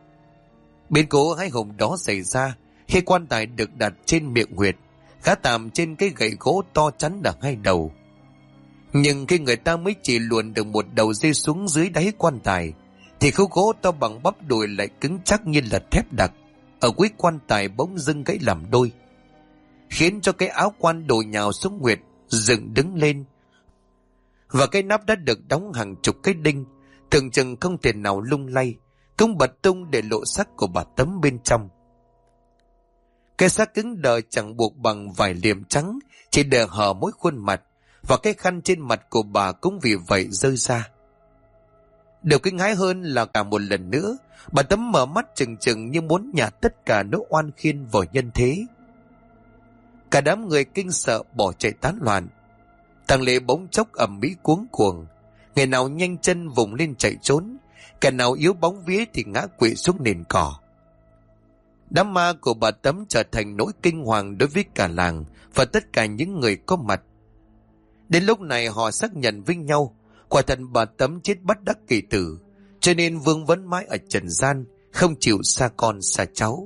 Biến cố hãi hùng đó xảy ra khi quan tài được đặt trên miệng huyệt, gác tạm trên cái gậy gỗ to chắn ở hai đầu. Nhưng khi người ta mới chỉ luồn được một đầu dây xuống dưới đáy quan tài, thì khúc gỗ to bằng bắp đùi lại cứng chắc như là thép đặc ở cuối quan tài bỗng dưng gãy làm đôi, khiến cho cái áo quan đổ nhào xuống huyệt dựng đứng lên, và cái nắp đã được đóng hàng chục cái đinh tưởng chừng không thể nào lung lay cũng bật tung để lộ xác của bà Tấm bên trong. Cái xác cứng đờ chẳng buộc bằng vải liệm trắng, chỉ để hở mỗi khuôn mặt, và cái khăn trên mặt của bà cũng vì vậy rơi ra. Điều kinh hãi hơn là cả một lần nữa, bà Tấm mở mắt trừng trừng như muốn nhả tất cả nỗi oan khiên vào nhân thế. Cả đám người kinh sợ bỏ chạy tán loạn. Thằng Lệ bỗng chốc ầm ĩ cuống cuồng, người nào nhanh chân vùng lên chạy trốn, kẻ nào yếu bóng vía thì ngã quỵ xuống nền cỏ. Đám ma của bà Tấm trở thành nỗi kinh hoàng đối với cả làng và tất cả những người có mặt. Đến lúc này họ xác nhận với nhau, quả thật bà Tấm chết bất đắc kỳ tử, cho nên vương vấn mãi ở trần gian, không chịu xa con xa cháu.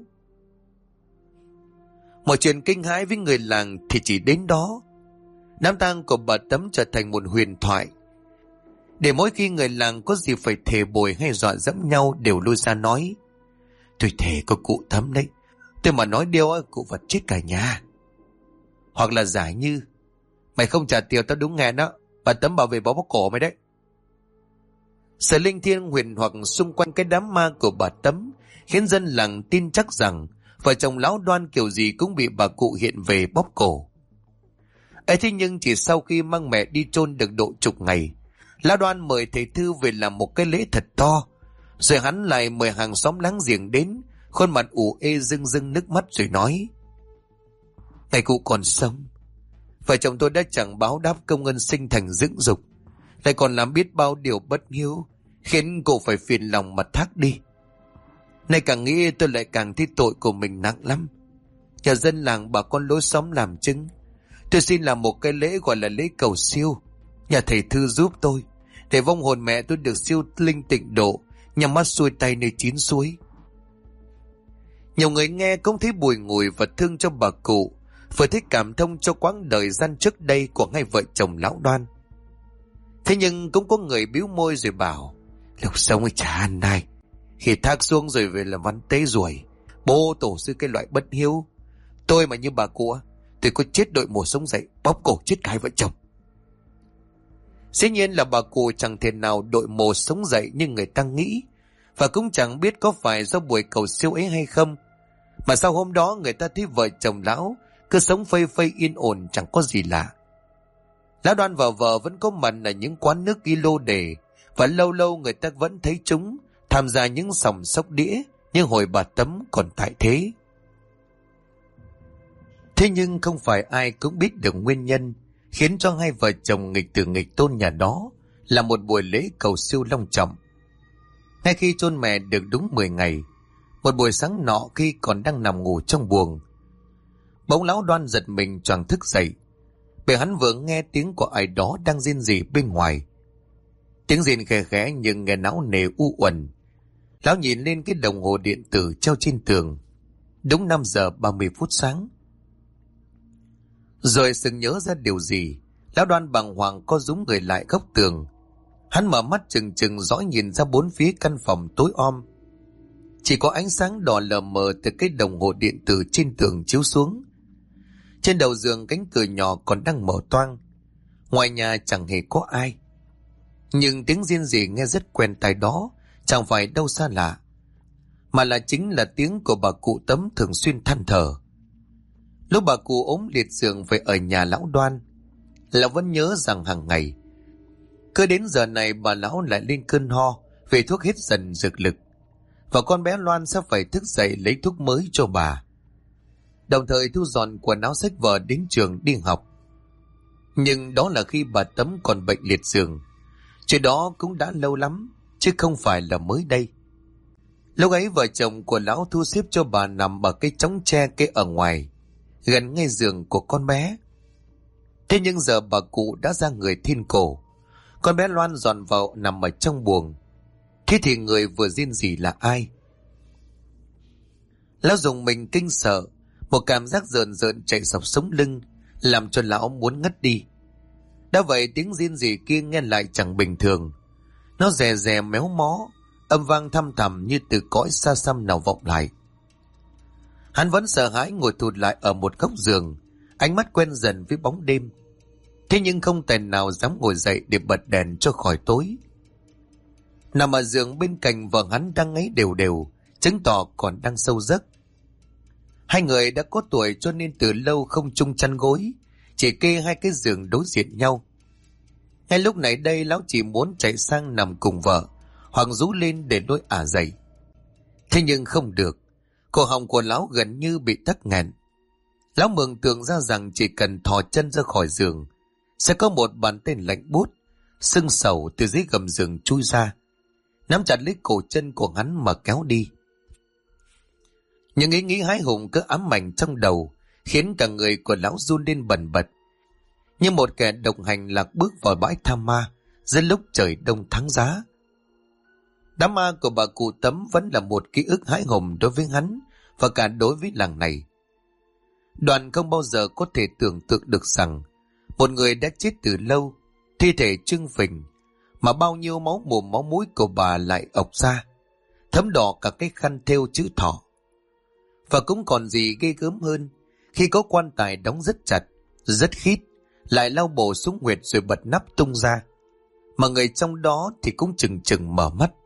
Mọi chuyện kinh hãi với người làng thì chỉ đến đó. Đám tang của bà Tấm trở thành một huyền thoại, để mỗi khi người làng có gì phải thề bồi hay dọa dẫm nhau đều lui ra nói: tôi thề có cụ Tấm đấy, tôi mà nói điều cụ vật chết cả nhà. Hoặc là giả như: mày không trả tiền tao đúng nghe đó, bà Tấm bảo vệ bó bóc cổ mày đấy. Sự linh thiêng huyền hoặc xung quanh cái đám ma của bà Tấm khiến dân làng tin chắc rằng vợ chồng lão Đoan kiểu gì cũng bị bà cụ hiện về bóp cổ. Ấy thế nhưng chỉ sau khi mang mẹ đi chôn được độ chục ngày, lão Đoan mời thầy Thư về làm một cái lễ thật to, rồi hắn lại mời hàng xóm láng giềng đến, khuôn mặt ủ ê rưng rưng nước mắt rồi nói: ngày cụ còn sống, vợ chồng tôi đã chẳng báo đáp công ơn sinh thành dưỡng dục, lại còn làm biết bao điều bất hiếu, khiến cô phải phiền lòng mà thác đi. Nay càng nghĩ tôi lại càng thấy tội của mình nặng lắm. Nhờ dân làng bà con lối xóm làm chứng, tôi xin làm một cái lễ gọi là lễ cầu siêu, nhà thầy Thư giúp tôi, để vong hồn mẹ tôi được siêu linh tịnh độ, nhằm mắt xuôi tay nơi chín suối. Nhiều người nghe cũng thấy bùi ngùi và thương cho bà cụ, vừa thấy cảm thông cho quãng đời gian trước đây của hai vợ chồng lão Đoan. Thế nhưng cũng có người bĩu môi rồi bảo: lúc sống ấy chả ăn này, khi thác xuống rồi về làm văn tế ruồi, bố tổ sư cái loại bất hiếu. Tôi mà như bà cụ, tôi có chết đội mồ sống dậy bóp cổ chết cả hai vợ chồng. Dĩ nhiên là bà cụ chẳng thể nào đội mồ sống dậy như người ta nghĩ, và cũng chẳng biết có phải do buổi cầu siêu ấy hay không, mà sau hôm đó người ta thấy vợ chồng lão cứ sống phây phây yên ổn chẳng có gì lạ. Lão Đoan và vợ vẫn có mặt ở những quán nước ghi lô đề, và lâu lâu người ta vẫn thấy chúng tham gia những sòng sóc đĩa như hồi bà Tấm còn tại thế. Thế nhưng không phải ai cũng biết được nguyên nhân khiến cho hai vợ chồng nghịch tử nghịch tôn nhà đó là một buổi lễ cầu siêu long trọng. Ngay khi chôn mẹ được đúng 10 ngày, một buổi sáng nọ khi còn đang nằm ngủ trong buồng, bỗng lão Đoan giật mình choàng thức dậy, bởi hắn vừa nghe tiếng của ai đó đang rên rỉ bên ngoài. Tiếng rên khẽ khẽ nhưng nghe não nề u uẩn. Lão nhìn lên cái đồng hồ điện tử treo trên tường, đúng 5 giờ 30 phút sáng. Rồi sực nhớ ra điều gì, lão Đoan bàng hoàng co rúm người lại góc tường. Hắn mở mắt trừng trừng dõi nhìn ra bốn phía căn phòng tối om. Chỉ có ánh sáng đỏ lờ mờ từ cái đồng hồ điện tử trên tường chiếu xuống. Trên đầu giường cánh cửa nhỏ còn đang mở toang. Ngoài nhà chẳng hề có ai. Nhưng tiếng rên rỉ nghe rất quen tai đó chẳng phải đâu xa lạ, mà là chính là tiếng của bà cụ Tấm thường xuyên than thở. Lúc bà cụ ốm liệt giường về ở nhà lão Đoan, lão vẫn nhớ rằng hàng ngày cứ đến giờ này bà lão lại lên cơn ho, về thuốc hết dần dược lực, và con bé Loan sẽ phải thức dậy lấy thuốc mới cho bà, đồng thời thu dọn quần áo sách vở đến trường đi học. Nhưng đó là khi bà Tấm còn bệnh liệt giường. Chuyện đó cũng đã lâu lắm, chứ không phải là mới đây. Lúc ấy vợ chồng của lão thu xếp cho bà nằm ở cái chõng tre kê ở ngoài, gần ngay giường của con bé. Thế nhưng giờ bà cụ đã ra người thiên cổ, con bé Loan dọn vào nằm ở trong buồng. Thế thì người vừa rên rỉ là ai? Lão dùng mình kinh sợ, một cảm giác rợn rợn chạy dọc sống lưng, làm cho lão muốn ngất đi. Đã vậy tiếng rên rỉ kia nghe lại chẳng bình thường. Nó rè rè méo mó, âm vang thăm thẳm như từ cõi xa xăm nào vọng lại. Hắn vẫn sợ hãi ngồi thụt lại ở một góc giường, ánh mắt quen dần với bóng đêm. Thế nhưng không tài nào dám ngồi dậy để bật đèn cho khỏi tối. Nằm ở giường bên cạnh vợ hắn đang ngáy đều đều, chứng tỏ còn đang sâu giấc. Hai người đã có tuổi cho nên từ lâu không chung chăn gối, chỉ kê hai cái giường đối diện nhau. Ngay lúc này đây lão chỉ muốn chạy sang nằm cùng vợ, hoặc rú lên để lôi ả dậy. Thế nhưng không được, cổ họng của lão gần như bị tắc nghẹn. Lão mường tượng ra rằng chỉ cần thò chân ra khỏi giường, sẽ có một bàn tay lạnh buốt, sưng sầu từ dưới gầm giường chui ra, nắm chặt lấy cổ chân của hắn mà kéo đi. Những ý nghĩ hái hùng cứ ám ảnh trong đầu, khiến cả người của lão run lên bần bật, như một kẻ độc hành lạc bước vào bãi tha ma giữa lúc trời đông tháng giá. Đám ma của bà cụ Tấm vẫn là một ký ức hãi hùng đối với hắn và cả đối với làng này. Đoàn không bao giờ có thể tưởng tượng được rằng một người đã chết từ lâu, thi thể trưng phình, mà bao nhiêu máu mồm máu mũi của bà lại ọc ra, thấm đỏ cả cái khăn thêu chữ thọ. Và cũng còn gì ghê gớm hơn, khi có quan tài đóng rất chặt, rất khít, lại lau bổ xuống huyệt rồi bật nắp tung ra, mà người trong đó thì cũng chừng chừng mở mắt.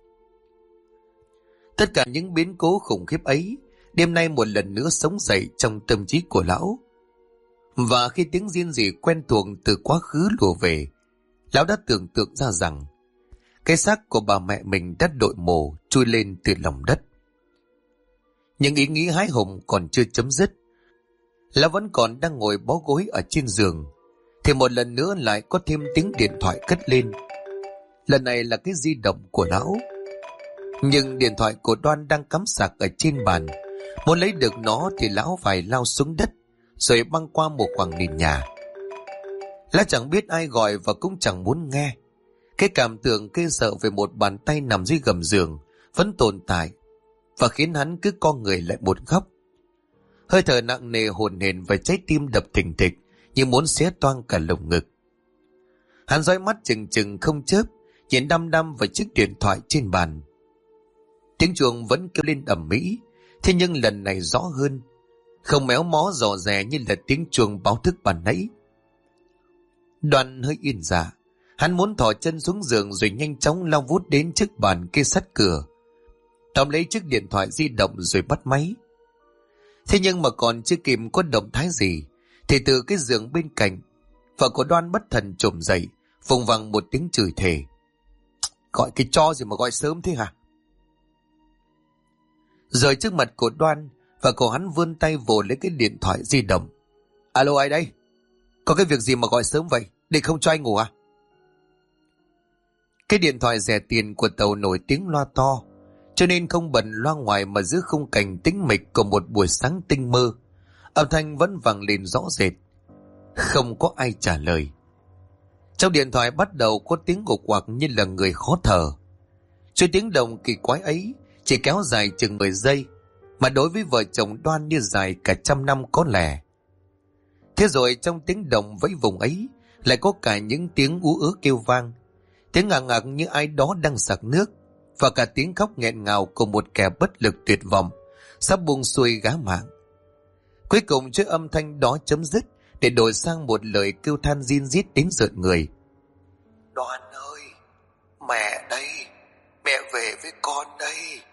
Tất cả những biến cố khủng khiếp ấy đêm nay một lần nữa sống dậy trong tâm trí của lão. Và khi tiếng riêng rỉ quen thuộc từ quá khứ lùa về, lão đã tưởng tượng ra rằng cái xác của bà mẹ mình đã đội mồ chui lên từ lòng đất. Những ý nghĩ hái hùng còn chưa chấm dứt, lão vẫn còn đang ngồi bó gối ở trên giường, thì một lần nữa lại có thêm tiếng điện thoại cất lên. Lần này là cái di động của lão, nhưng điện thoại của Đoan đang cắm sạc ở trên bàn. Muốn lấy được nó thì lão phải lao xuống đất, rồi băng qua một khoảng nền nhà. Lão chẳng biết ai gọi và cũng chẳng muốn nghe. Cái cảm tưởng kinh sợ về một bàn tay nằm dưới gầm giường vẫn tồn tại, và khiến hắn cứ co người lại một góc. Hơi thở nặng nề hồn hển và trái tim đập thình thịch như muốn xé toang cả lồng ngực. Hắn dõi mắt chừng chừng không chớp, nhìn đăm đăm vào chiếc điện thoại trên bàn. Tiếng chuông vẫn kêu lên ầm ĩ, thế nhưng lần này rõ hơn, không méo mó dò dè như là tiếng chuông báo thức ban nãy. Đoàn hơi yên dạ, hắn muốn thò chân xuống giường rồi nhanh chóng lao vút đến trước bàn kê sắt cửa, tóm lấy chiếc điện thoại di động rồi bắt máy. Thế nhưng mà còn chưa kịp có động thái gì, thì từ cái giường bên cạnh, vợ của Đoan bất thần trồm dậy, vùng vằng một tiếng chửi thề. Gọi cái cho gì mà gọi sớm thế hả? Rồi trước mặt của Đoan, và cổ hắn vươn tay vồ lấy cái điện thoại di động. Alo, ai đây? Có cái việc gì mà gọi sớm vậy? Định không cho anh ngủ à? Cái điện thoại rẻ tiền của Tàu nổi tiếng loa to, cho nên không bật loa ngoài mà giữ khung cảnh tĩnh mịch của một buổi sáng tinh mơ. Âm thanh vẫn vang lên rõ rệt. Không có ai trả lời. Trong điện thoại bắt đầu có tiếng ngục quặc như là người khó thở. Chuỗi tiếng đồng kỳ quái ấy chỉ kéo dài chừng 10 giây, mà đối với vợ chồng Đoan như dài cả 100 năm có lẽ. Thế rồi trong tiếng đồng vẫy vùng ấy lại có cả những tiếng ú ớ kêu vang, tiếng ngạc ngạc như ai đó đang sặc nước, và cả tiếng khóc nghẹn ngào của một kẻ bất lực tuyệt vọng sắp buông xuôi gá mạng. Cuối cùng chuỗi âm thanh đó chấm dứt để đổi sang một lời kêu than rin rít đến rợn người. Đoan ơi, mẹ đây, mẹ về với con đây.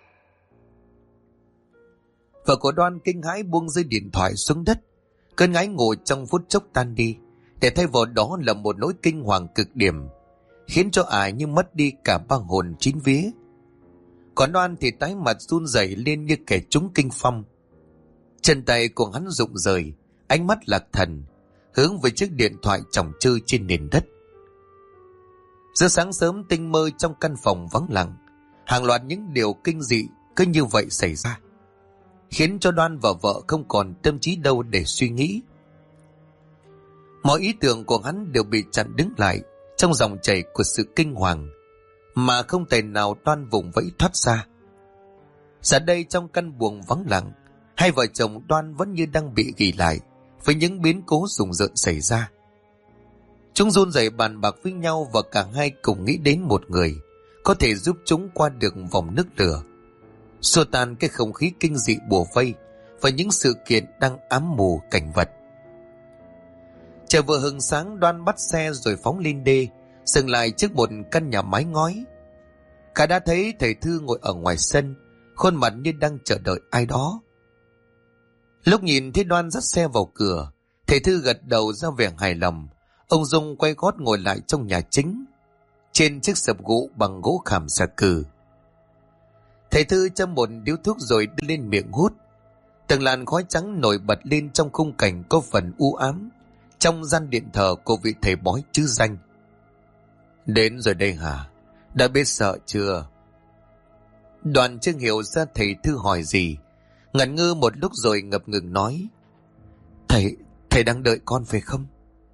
Vợ của Đoan kinh hãi buông rơi điện thoại xuống đất. Cơn ngái ngủ trong phút chốc tan đi, để thay vào đó là một nỗi kinh hoàng cực điểm, khiến cho ả như mất đi cả ba hồn chín vía. Còn Đoan thì tái mặt run rẩy lên như kẻ trúng kinh phong. Chân tay của hắn rụng rời, ánh mắt lạc thần, hướng về chiếc điện thoại chồng chơi trên nền đất. Giữa sáng sớm tinh mơ trong căn phòng vắng lặng, hàng loạt những điều kinh dị cứ như vậy xảy ra, khiến cho Đoan và vợ không còn tâm trí đâu để suy nghĩ. Mọi ý tưởng của hắn đều bị chặn đứng lại trong dòng chảy của sự kinh hoàng, mà không thể nào Đoan vùng vẫy thoát ra. Giờ đây trong căn buồng vắng lặng, hai vợ chồng Đoan vẫn như đang bị ghi lại với những biến cố rùng rợn xảy ra. Chúng run rẩy bàn bạc với nhau, và cả hai cùng nghĩ đến một người có thể giúp chúng qua được vòng nước lửa, xua tan cái không khí kinh dị bủa vây và những sự kiện đang ám mù cảnh vật. Trời vừa hừng sáng, Đoan bắt xe rồi phóng lên đê, dừng lại trước một căn nhà mái ngói. Cả đã thấy thầy Thư ngồi ở ngoài sân, khuôn mặt như đang chờ đợi ai đó. Lúc nhìn thấy Đoan dắt xe vào cửa, thầy Thư gật đầu ra vẻ hài lòng. Ông Dung quay gót ngồi lại trong nhà chính, trên chiếc sập gỗ bằng gỗ khảm xà cừ. Thầy Thư châm một điếu thuốc rồi đưa lên miệng hút. Từng làn khói trắng nổi bật lên trong khung cảnh có phần u ám trong gian điện thờ của vị thầy bói chứ danh. Đến rồi đây hả? Đã biết sợ chưa? Đoàn chưa hiểu ra thầy Thư hỏi gì, ngẩn ngơ một lúc rồi ngập ngừng nói: Thầy đang đợi con phải không?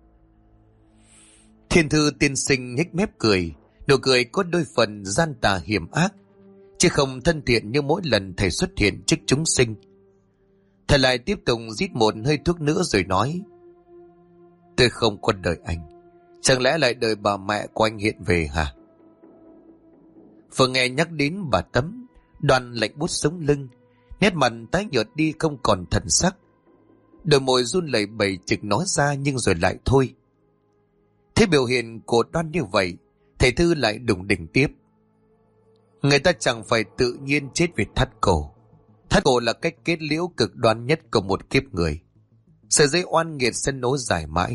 Thiên Thư tiên sinh nhếch mép cười, nụ cười có đôi phần gian tà hiểm ác, chứ không thân thiện như mỗi lần thầy xuất hiện trước chúng sinh. Thầy lại tiếp tục rít một hơi thuốc nữa rồi nói: Tôi không còn đợi anh. Chẳng lẽ lại đợi bà mẹ của anh hiện về hả? Vừa nghe nhắc đến bà Tấm, Đoàn lạnh buốt sống lưng, nét mặt tái nhợt đi không còn thần sắc. Đôi môi run lẩy bẩy trực nói ra nhưng rồi lại thôi. Thế biểu hiện của Đoan như vậy, thầy Thư lại đùng đỉnh tiếp: Người ta chẳng phải tự nhiên chết vì thắt cổ. Thắt cổ là cách kết liễu cực đoan nhất của một kiếp người. Sợi dây oan nghiệt sẽ nối dài mãi.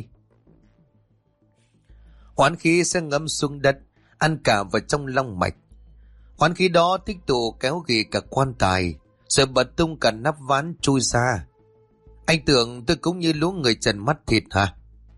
Oán khí sẽ ngấm xuống đất, ăn cả vào trong long mạch. Oán khí đó tích tụ kéo ghì cả quan tài, rồi bật tung cả nắp ván chui ra. Anh tưởng tôi cũng như lũ người trần mắt thịt hả?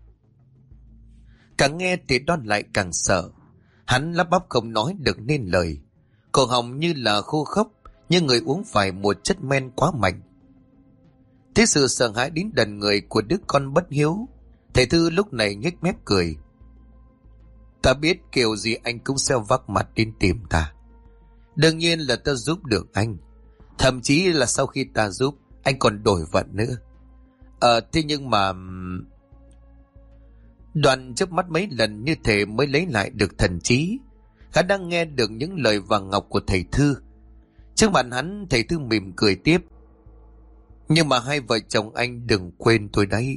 Càng nghe thì Đoan lại càng sợ. Hắn lắp bắp không nói được nên lời, cổ họng như là khô khốc, như người uống phải một chất men quá mạnh. Thế sự sợ hãi đến đần người của đứa con bất hiếu, thầy Thư lúc này nhếch mép cười: Ta biết kiểu gì anh cũng sẽ vác mặt đến tìm ta. Đương nhiên là ta giúp được anh. Thậm chí là sau khi ta giúp, anh còn đổi vận nữa. Thế nhưng mà... Đoàn chớp mắt mấy lần như thể mới lấy lại được thần trí. Hắn đang nghe được những lời vàng ngọc của thầy Thư. Trước mặt hắn, thầy Thư mỉm cười tiếp: Nhưng mà hai vợ chồng anh đừng quên tôi đấy.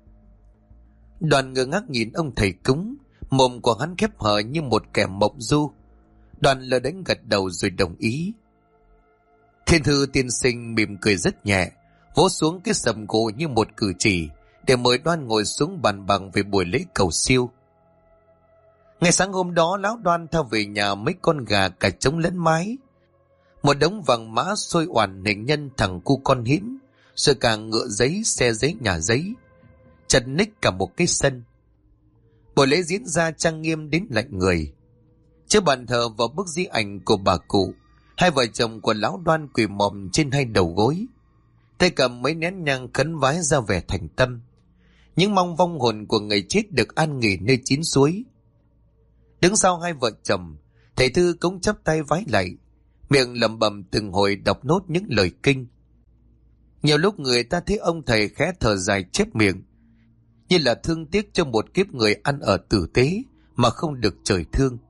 Đoàn ngơ ngác nhìn ông thầy cúng, mồm của hắn khép hờ như một kẻ mộng du. Đoàn lờ đánh gật đầu rồi đồng ý. Thiên Thư tiên sinh mỉm cười rất nhẹ, vỗ xuống cái sầm gỗ như một cử chỉ để mời Đoan ngồi xuống bàn bằng về buổi lễ cầu siêu. Ngày sáng hôm đó, lão Đoan theo về nhà mấy con gà cả trống lẫn mái, một đống vàng mã xôi oản hình nhân thằng cu con hĩm, rồi cả ngựa giấy, xe giấy, nhà giấy, chật ních cả một cái sân. Buổi lễ diễn ra trang nghiêm đến lạnh người. Trước bàn thờ và bức di ảnh của bà cụ, hai vợ chồng của lão Đoan quỳ mọm trên hai đầu gối, tay cầm mấy nén nhang khấn vái ra vẻ thành tâm, những mong vong hồn của người chết được an nghỉ nơi chín suối. Đứng sau hai vợ chồng, thầy Thư cũng chắp tay vái lạy, miệng lẩm bẩm từng hồi đọc nốt những lời kinh. Nhiều lúc người ta thấy ông thầy khẽ thở dài chép miệng, như là thương tiếc cho một kiếp người ăn ở tử tế mà không được trời thương.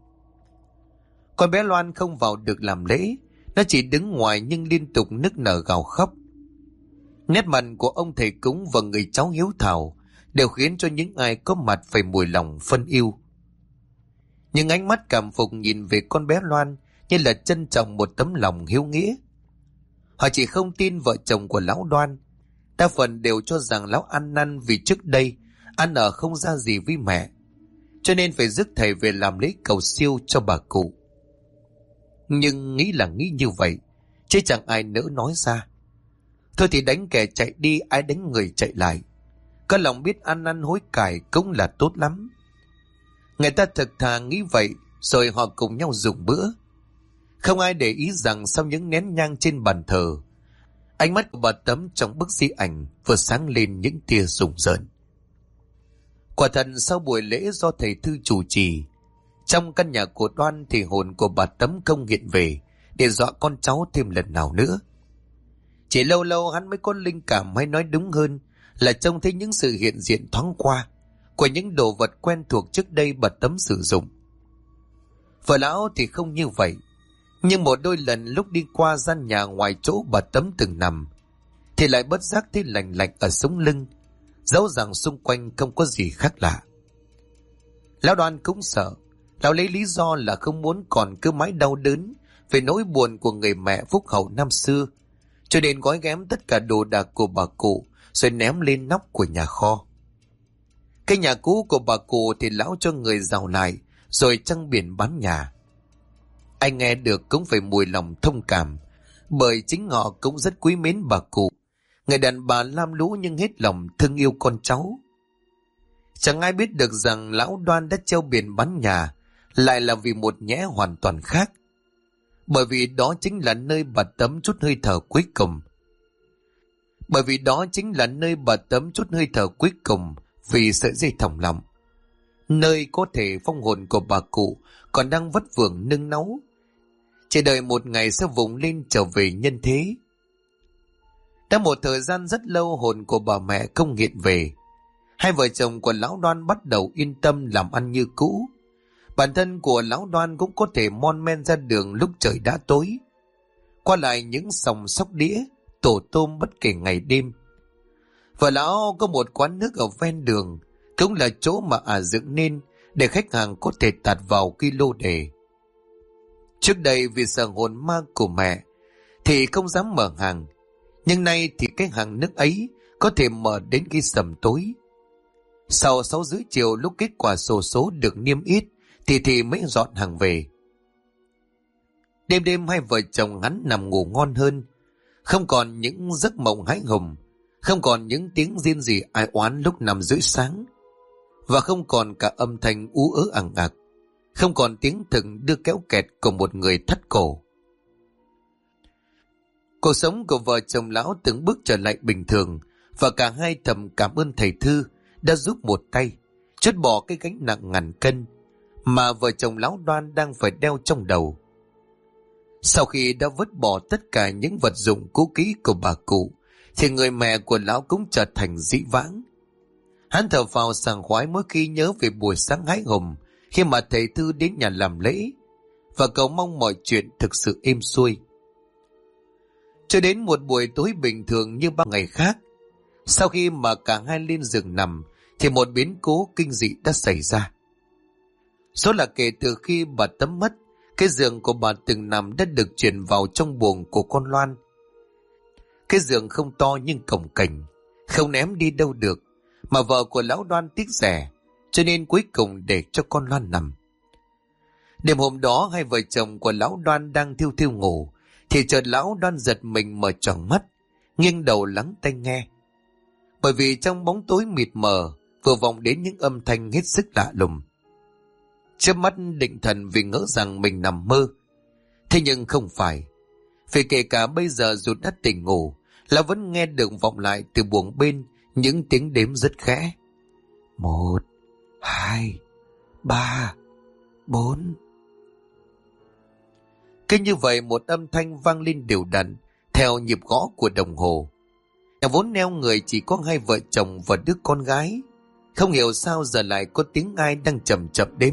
Con bé Loan không vào được làm lễ, nó chỉ đứng ngoài nhưng liên tục nức nở gào khóc. Nét mặt của ông thầy cúng và người cháu hiếu thảo đều khiến cho những ai có mặt phải mùi lòng phân yêu. Nhưng ánh mắt cảm phục nhìn về con bé Loan như là trân trọng một tấm lòng hiếu nghĩa. Họ chỉ không tin vợ chồng của lão Đoan, đa phần đều cho rằng lão ăn năn vì trước đây ăn ở không ra gì với mẹ, cho nên phải rước thầy về làm lễ cầu siêu cho bà cụ. Nhưng nghĩ là nghĩ như vậy, chứ chẳng ai nỡ nói ra. Thôi thì đánh kẻ chạy đi, ai đánh người chạy lại. Có lòng biết ăn năn hối cải cũng là tốt lắm. Người ta thực thà nghĩ vậy, rồi họ cùng nhau dùng bữa. Không ai để ý rằng sau những nén nhang trên bàn thờ, ánh mắt của bà Tấm trong bức di ảnh vừa sáng lên những tia rùng rợn. Quả thật sau buổi lễ do thầy Thư chủ trì, trong căn nhà của Đoan thì hồn của bà Tấm không hiện về để dọa con cháu thêm lần nào nữa. Chỉ lâu lâu hắn mới có linh cảm, hay nói đúng hơn là trông thấy những sự hiện diện thoáng qua của những đồ vật quen thuộc trước đây bà Tấm sử dụng. Vợ lão thì không như vậy, nhưng một đôi lần lúc đi qua gian nhà ngoài chỗ bà Tấm từng nằm thì lại bất giác thấy lạnh lạnh ở sống lưng, dẫu rằng xung quanh không có gì khác lạ. Lão Đoan cũng sợ. Lão lấy lý do là không muốn còn cứ mãi đau đớn về nỗi buồn của người mẹ phúc hậu năm xưa, cho nên gói ghém tất cả đồ đạc của bà cụ rồi ném lên nóc của nhà kho. Cái nhà cũ của bà cụ thì lão cho người giàu lại rồi trăng biển bán nhà. Anh nghe được cũng phải mùi lòng thông cảm, bởi chính họ cũng rất quý mến bà cụ, người đàn bà lam lũ nhưng hết lòng thương yêu con cháu. Chẳng ai biết được rằng lão Đoan đã treo biển bán nhà lại là vì một nhẽ hoàn toàn khác, bởi vì đó chính là nơi bà Tấm chút hơi thở cuối cùng. Vì sợi dây thòng lọng, nơi có thể phong hồn của bà cụ còn đang vất vưởng nương náu, chỉ đợi một ngày sẽ vùng lên trở về nhân thế. Đã một thời gian rất lâu hồn của bà mẹ không hiện về, hai vợ chồng của lão Đoan bắt đầu yên tâm làm ăn như cũ. Bản thân của lão Đoan cũng có thể mon men ra đường lúc trời đã tối, qua lại những sòng sóc đĩa, tổ tôm bất kể ngày đêm. Và lão có một quán nước ở ven đường, cũng là chỗ mà dựng nên để khách hàng có thể tạt vào ghi lô đề. Trước đây vì sợ hồn ma của mẹ thì không dám mở hàng, nhưng nay thì cái hàng nước ấy có thể mở đến khi sầm tối. Sau 6 rưỡi chiều, lúc kết quả sổ số được niêm yết thì mới dọn hàng về. Đêm đêm hai vợ chồng hắn nằm ngủ ngon hơn, không còn những giấc mộng hãi hùng, không còn những tiếng rên rỉ ai oán lúc 5 rưỡi sáng, và không còn cả âm thanh ú ớ ằng ạc, không còn tiếng thừng đưa kéo kẹt của một người thắt cổ. Cuộc sống của vợ chồng lão từng bước trở lại bình thường, và cả hai thầm cảm ơn thầy Thư đã giúp một tay trút bỏ cái gánh nặng ngàn cân mà vợ chồng lão Đoan đang phải đeo trong đầu. Sau khi đã vứt bỏ tất cả những vật dụng cũ kỹ của bà cụ, thì người mẹ của lão cũng trở thành dĩ vãng. Hắn thở phào sảng khoái mỗi khi nhớ về buổi sáng hái hùng khi mà thầy Thư đến nhà làm lễ, và cầu mong mọi chuyện thực sự êm xuôi. Cho đến một buổi tối bình thường như bao ngày khác, sau khi mà cả hai lên giường nằm thì một biến cố kinh dị đã xảy ra. Số là kể từ khi bà Tấm mất, cái giường của bà từng nằm đã được chuyển vào trong buồng của con Loan. Cái giường không to nhưng cồng kềnh, không ném đi đâu được, mà vợ của lão Đoan tiếc rẻ, cho nên cuối cùng để cho con Loan nằm. Đêm hôm đó hai vợ chồng của lão Đoan đang thiêu thiêu ngủ, thì chợt lão Đoan giật mình mở tròn mắt, nghiêng đầu lắng tai nghe. Bởi vì trong bóng tối mịt mờ vừa vọng đến những âm thanh hết sức lạ lùng. Chớp mắt định thần vì ngỡ rằng mình nằm mơ. Thế nhưng không phải, vì kể cả bây giờ dù đã tỉnh ngủ, lão vẫn nghe được vọng lại từ buồng bên những tiếng đếm rất khẽ. 1, 2, 3, 4. Cứ như vậy một âm thanh vang lên đều đặn theo nhịp gõ của đồng hồ. Nhà vốn neo người chỉ có hai vợ chồng và đứa con gái, không hiểu sao giờ lại có tiếng ai đang chậm chậm đếm.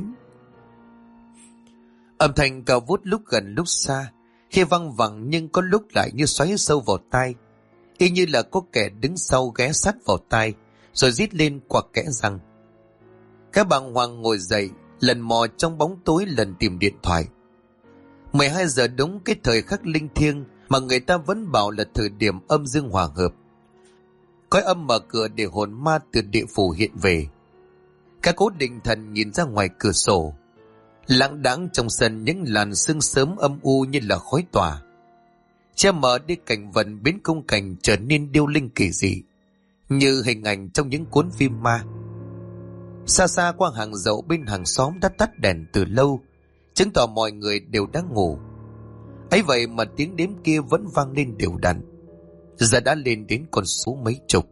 Âm thanh cao vút lúc gần lúc xa, khi văng vẳng nhưng có lúc lại như xoáy sâu vào tai, y như là có kẻ đứng sau ghé sát vào tai rồi rít lên qua kẽ răng. Các bàng hoàng ngồi dậy, lần mò trong bóng tối lần tìm điện thoại. 12 giờ đúng, cái thời khắc linh thiêng mà người ta vẫn bảo là thời điểm âm dương hòa hợp. Cõi âm mở cửa để hồn ma từ địa phủ hiện về. Các cố định thần nhìn ra ngoài cửa sổ, lãng đãng trong sân những làn sương sớm âm u như là khói tỏa, che mờ đi cảnh vật biến khung cảnh trở nên điêu linh kỳ dị, như hình ảnh trong những cuốn phim ma. Xa xa qua hàng dậu bên hàng xóm đã tắt đèn từ lâu, chứng tỏ mọi người đều đang ngủ. Ấy vậy mà tiếng đếm kia vẫn vang lên đều đặn, giờ đã lên đến con số mấy chục.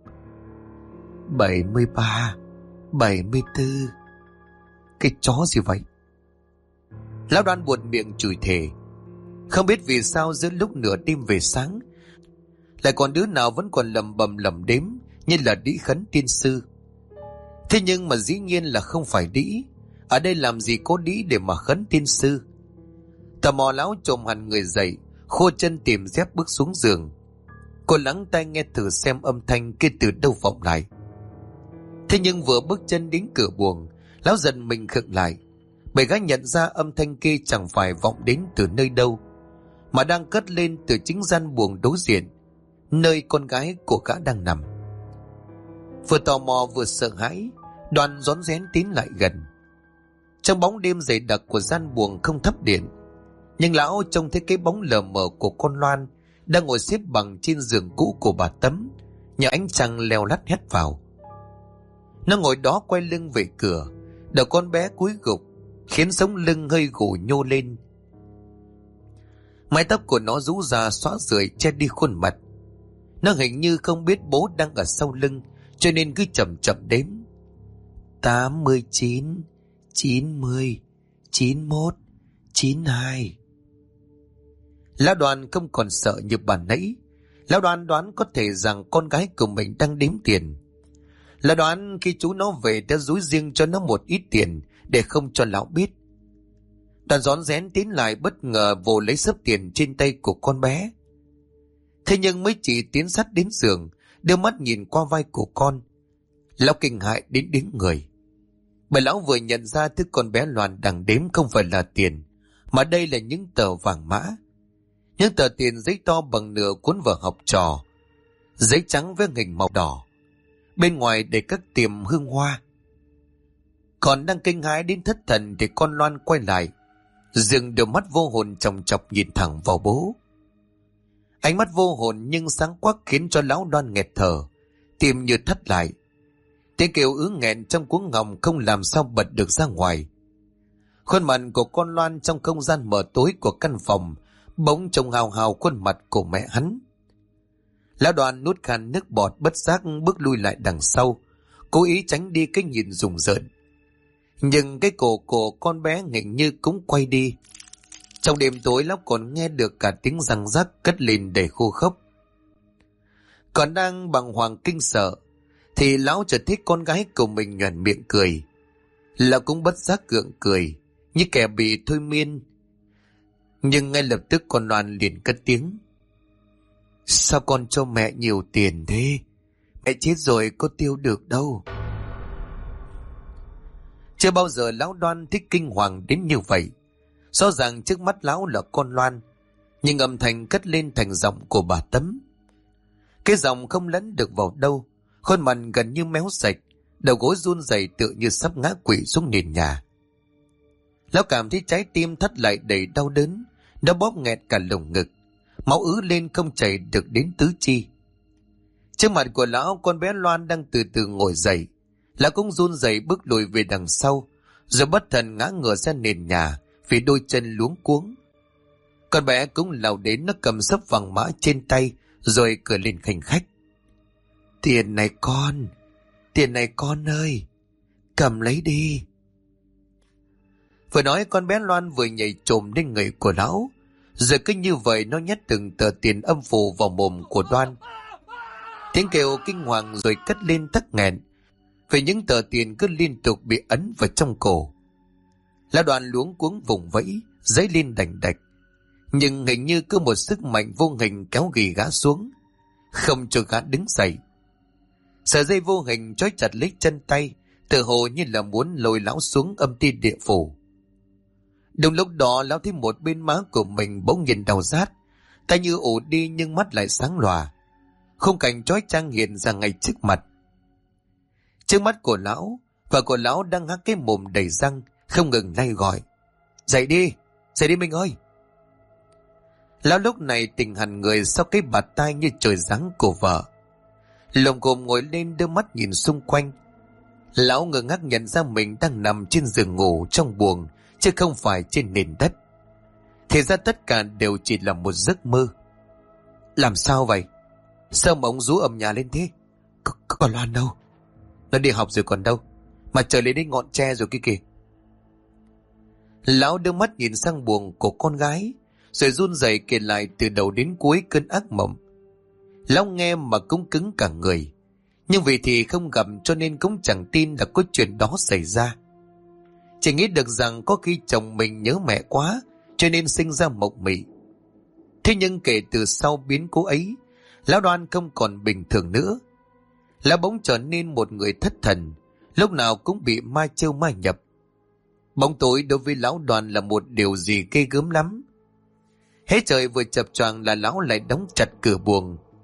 73, 74. Cái chó gì vậy? Lão Đoan buột miệng chửi thề. Không biết vì sao giữa lúc nửa đêm về sáng lại còn đứa nào vẫn còn lầm bầm lầm đếm như là đĩ khấn tiên sư. Thế nhưng mà dĩ nhiên là không phải đĩ. Ở đây làm gì có đĩ để mà khấn tiên sư. Tò mò lão trồm hẳn người dậy, khô chân tìm dép bước xuống giường. Cô lắng tai nghe thử xem âm thanh kia từ đâu vọng lại. Thế nhưng vừa bước chân đến cửa buồng, lão giật mình khựng lại, bởi gã nhận ra âm thanh kia chẳng phải vọng đến từ nơi đâu, mà đang cất lên từ chính gian buồng đối diện. nơi con gái của gã đang nằm. Vừa tò mò vừa sợ hãi, Đoàn rón rén tiến lại gần. Trong bóng đêm dày đặc của gian buồng không thắp điện, nhưng lão trông thấy cái bóng lờ mờ của con Loan đang ngồi xếp bằng trên giường cũ của bà Tấm, nhờ ánh trăng leo lắt hét vào. Nó ngồi đó quay lưng về cửa, đầu con bé cúi gục, khiến sống lưng hơi gù nhô lên. Mái tóc của nó rũ ra xõa rượi che đi khuôn mặt. Nó hình như không biết bố đang ở sau lưng, cho nên cứ chậm chậm đếm. 89, 90, 91, 92. Lão Đoàn không còn sợ như ban nãy. Lão Đoàn đoán có thể rằng con gái của mình đang đếm tiền. Lão đoán khi chú nó về đã dúi riêng cho nó một ít tiền để không cho lão biết. Đoàn rón rén tiến lại, bất ngờ vồ lấy xấp tiền trên tay của con bé. Thế nhưng mới chỉ tiến sát đến giường, đưa mắt nhìn qua vai của con, lão kinh hãi đến đứng người. Bởi lão vừa nhận ra thứ con bé Loan đang đếm không phải là tiền, mà đây là những tờ vàng mã. Những tờ tiền giấy to bằng nửa cuốn vở học trò, giấy trắng với hình màu đỏ, bên ngoài để các tiệm hương hoa. Còn đang kinh hãi đến thất thần thì con Loan quay lại, dừng đôi mắt vô hồn chòng chọc nhìn thẳng vào bố. Ánh mắt vô hồn nhưng sáng quắc khiến cho lão Đoan nghẹt thở, tim như thắt lại. Tiếng kêu ứ nghẹn trong cuống họng không làm sao bật được ra ngoài. Khuôn mặt của con Loan trong không gian mờ tối của căn phòng bỗng trông hào hào khuôn mặt của mẹ hắn. Lão Đoàn nuốt khan nước bọt, bất giác bước lui lại đằng sau, cố ý tránh đi cái nhìn rùng rợn. Nhưng cái cổ của con bé hình như cũng quay đi. Trong đêm tối lão còn nghe được cả tiếng răng rắc cất lên đầy khô khốc. Còn đang bàng hoàng kinh sợ thì lão chợt thấy con gái của mình nhoẻn miệng cười. Lão cũng bất giác gượng cười như kẻ bị thôi miên. Nhưng ngay lập tức con Loan liền cất tiếng. Sao con cho mẹ nhiều tiền thế? Mẹ chết rồi có tiêu được đâu. Chưa bao giờ lão Đoan thích kinh hoàng đến như vậy. Rõ ràng trước mắt lão là con Loan, nhưng âm thanh cất lên thành giọng của bà Tấm. Cái giọng không lẫn được vào đâu, khuôn mặt gần như méo sạch, đầu gối run rẩy tựa như sắp ngã quỵ xuống nền nhà. Lão cảm thấy trái tim thắt lại đầy đau đớn, nó bóp nghẹt cả lồng ngực, máu ứ lên không chảy được đến tứ chi. Trước mặt của lão, con bé Loan đang từ từ ngồi dậy. Lão cũng run rẩy bước lùi về đằng sau, rồi bất thần ngã ngửa ra nền nhà vì đôi chân luống cuống. Con bé cũng lao đến, nó cầm xấp vàng mã trên tay rồi cười lên khanh khách. Tiền này con ơi, cầm lấy đi. Vừa nói con bé Loan vừa nhảy trồm lên người của lão, rồi cứ như vậy nó nhét từng tờ tiền âm phủ vào mồm của Đoan. Tiếng kêu kinh hoàng rồi cất lên tắc nghẹn, vì những tờ tiền cứ liên tục bị ấn vào trong cổ. Lão Đoan luống cuống vùng vẫy, giấy lên đành đạch, nhưng hình như cứ một sức mạnh vô hình kéo ghì gã xuống, không cho gã đứng dậy. Sợi dây vô hình trói chặt lấy chân tay, tự hồ như là muốn lôi lão xuống âm ti địa phủ. Đúng lúc đó lão thấy một bên má của mình bỗng nhìn đau rát, tay như ủ đi nhưng mắt lại sáng lòa. Khung cảnh chói chang hiện ra ngay trước mặt. Trước mắt của lão, và của lão đang há cái mồm đầy răng, không ngừng lay gọi. Dậy đi mình ơi. Lão lúc này tỉnh hẳn người sau cái bạt tai như trời giáng của vợ. Lồm cồm ngồi lên đưa mắt nhìn xung quanh. Lão ngơ ngác nhận ra mình đang nằm trên giường ngủ trong buồng, chứ không phải trên nền đất. Thì ra tất cả đều chỉ là một giấc mơ. Làm sao vậy? Sao mà ông rú ầm nhà lên thế? Còn Loan đâu? Nó đi học rồi còn đâu? Mà trời lên đến ngọn tre rồi kia kìa. Lão đưa mắt nhìn sang buồng của con gái, rồi run rẩy kể lại từ đầu đến cuối cơn ác mộng. Lão nghe mà cũng cứng cả người, nhưng vì thì không gặp cho nên cũng chẳng tin là có chuyện đó xảy ra. Chỉ nghĩ được rằng có khi chồng mình nhớ mẹ quá cho nên sinh ra mộng mị. Thế nhưng kể từ sau biến cố ấy, lão Đoan không còn bình thường nữa. Lão bỗng trở nên một người thất thần, lúc nào cũng bị ma trêu ma nhập. Bóng tối đối với lão Đoan là một điều gì ghê gớm lắm. Hễ trời vừa chập choạng là lão lại đóng chặt cửa buồng.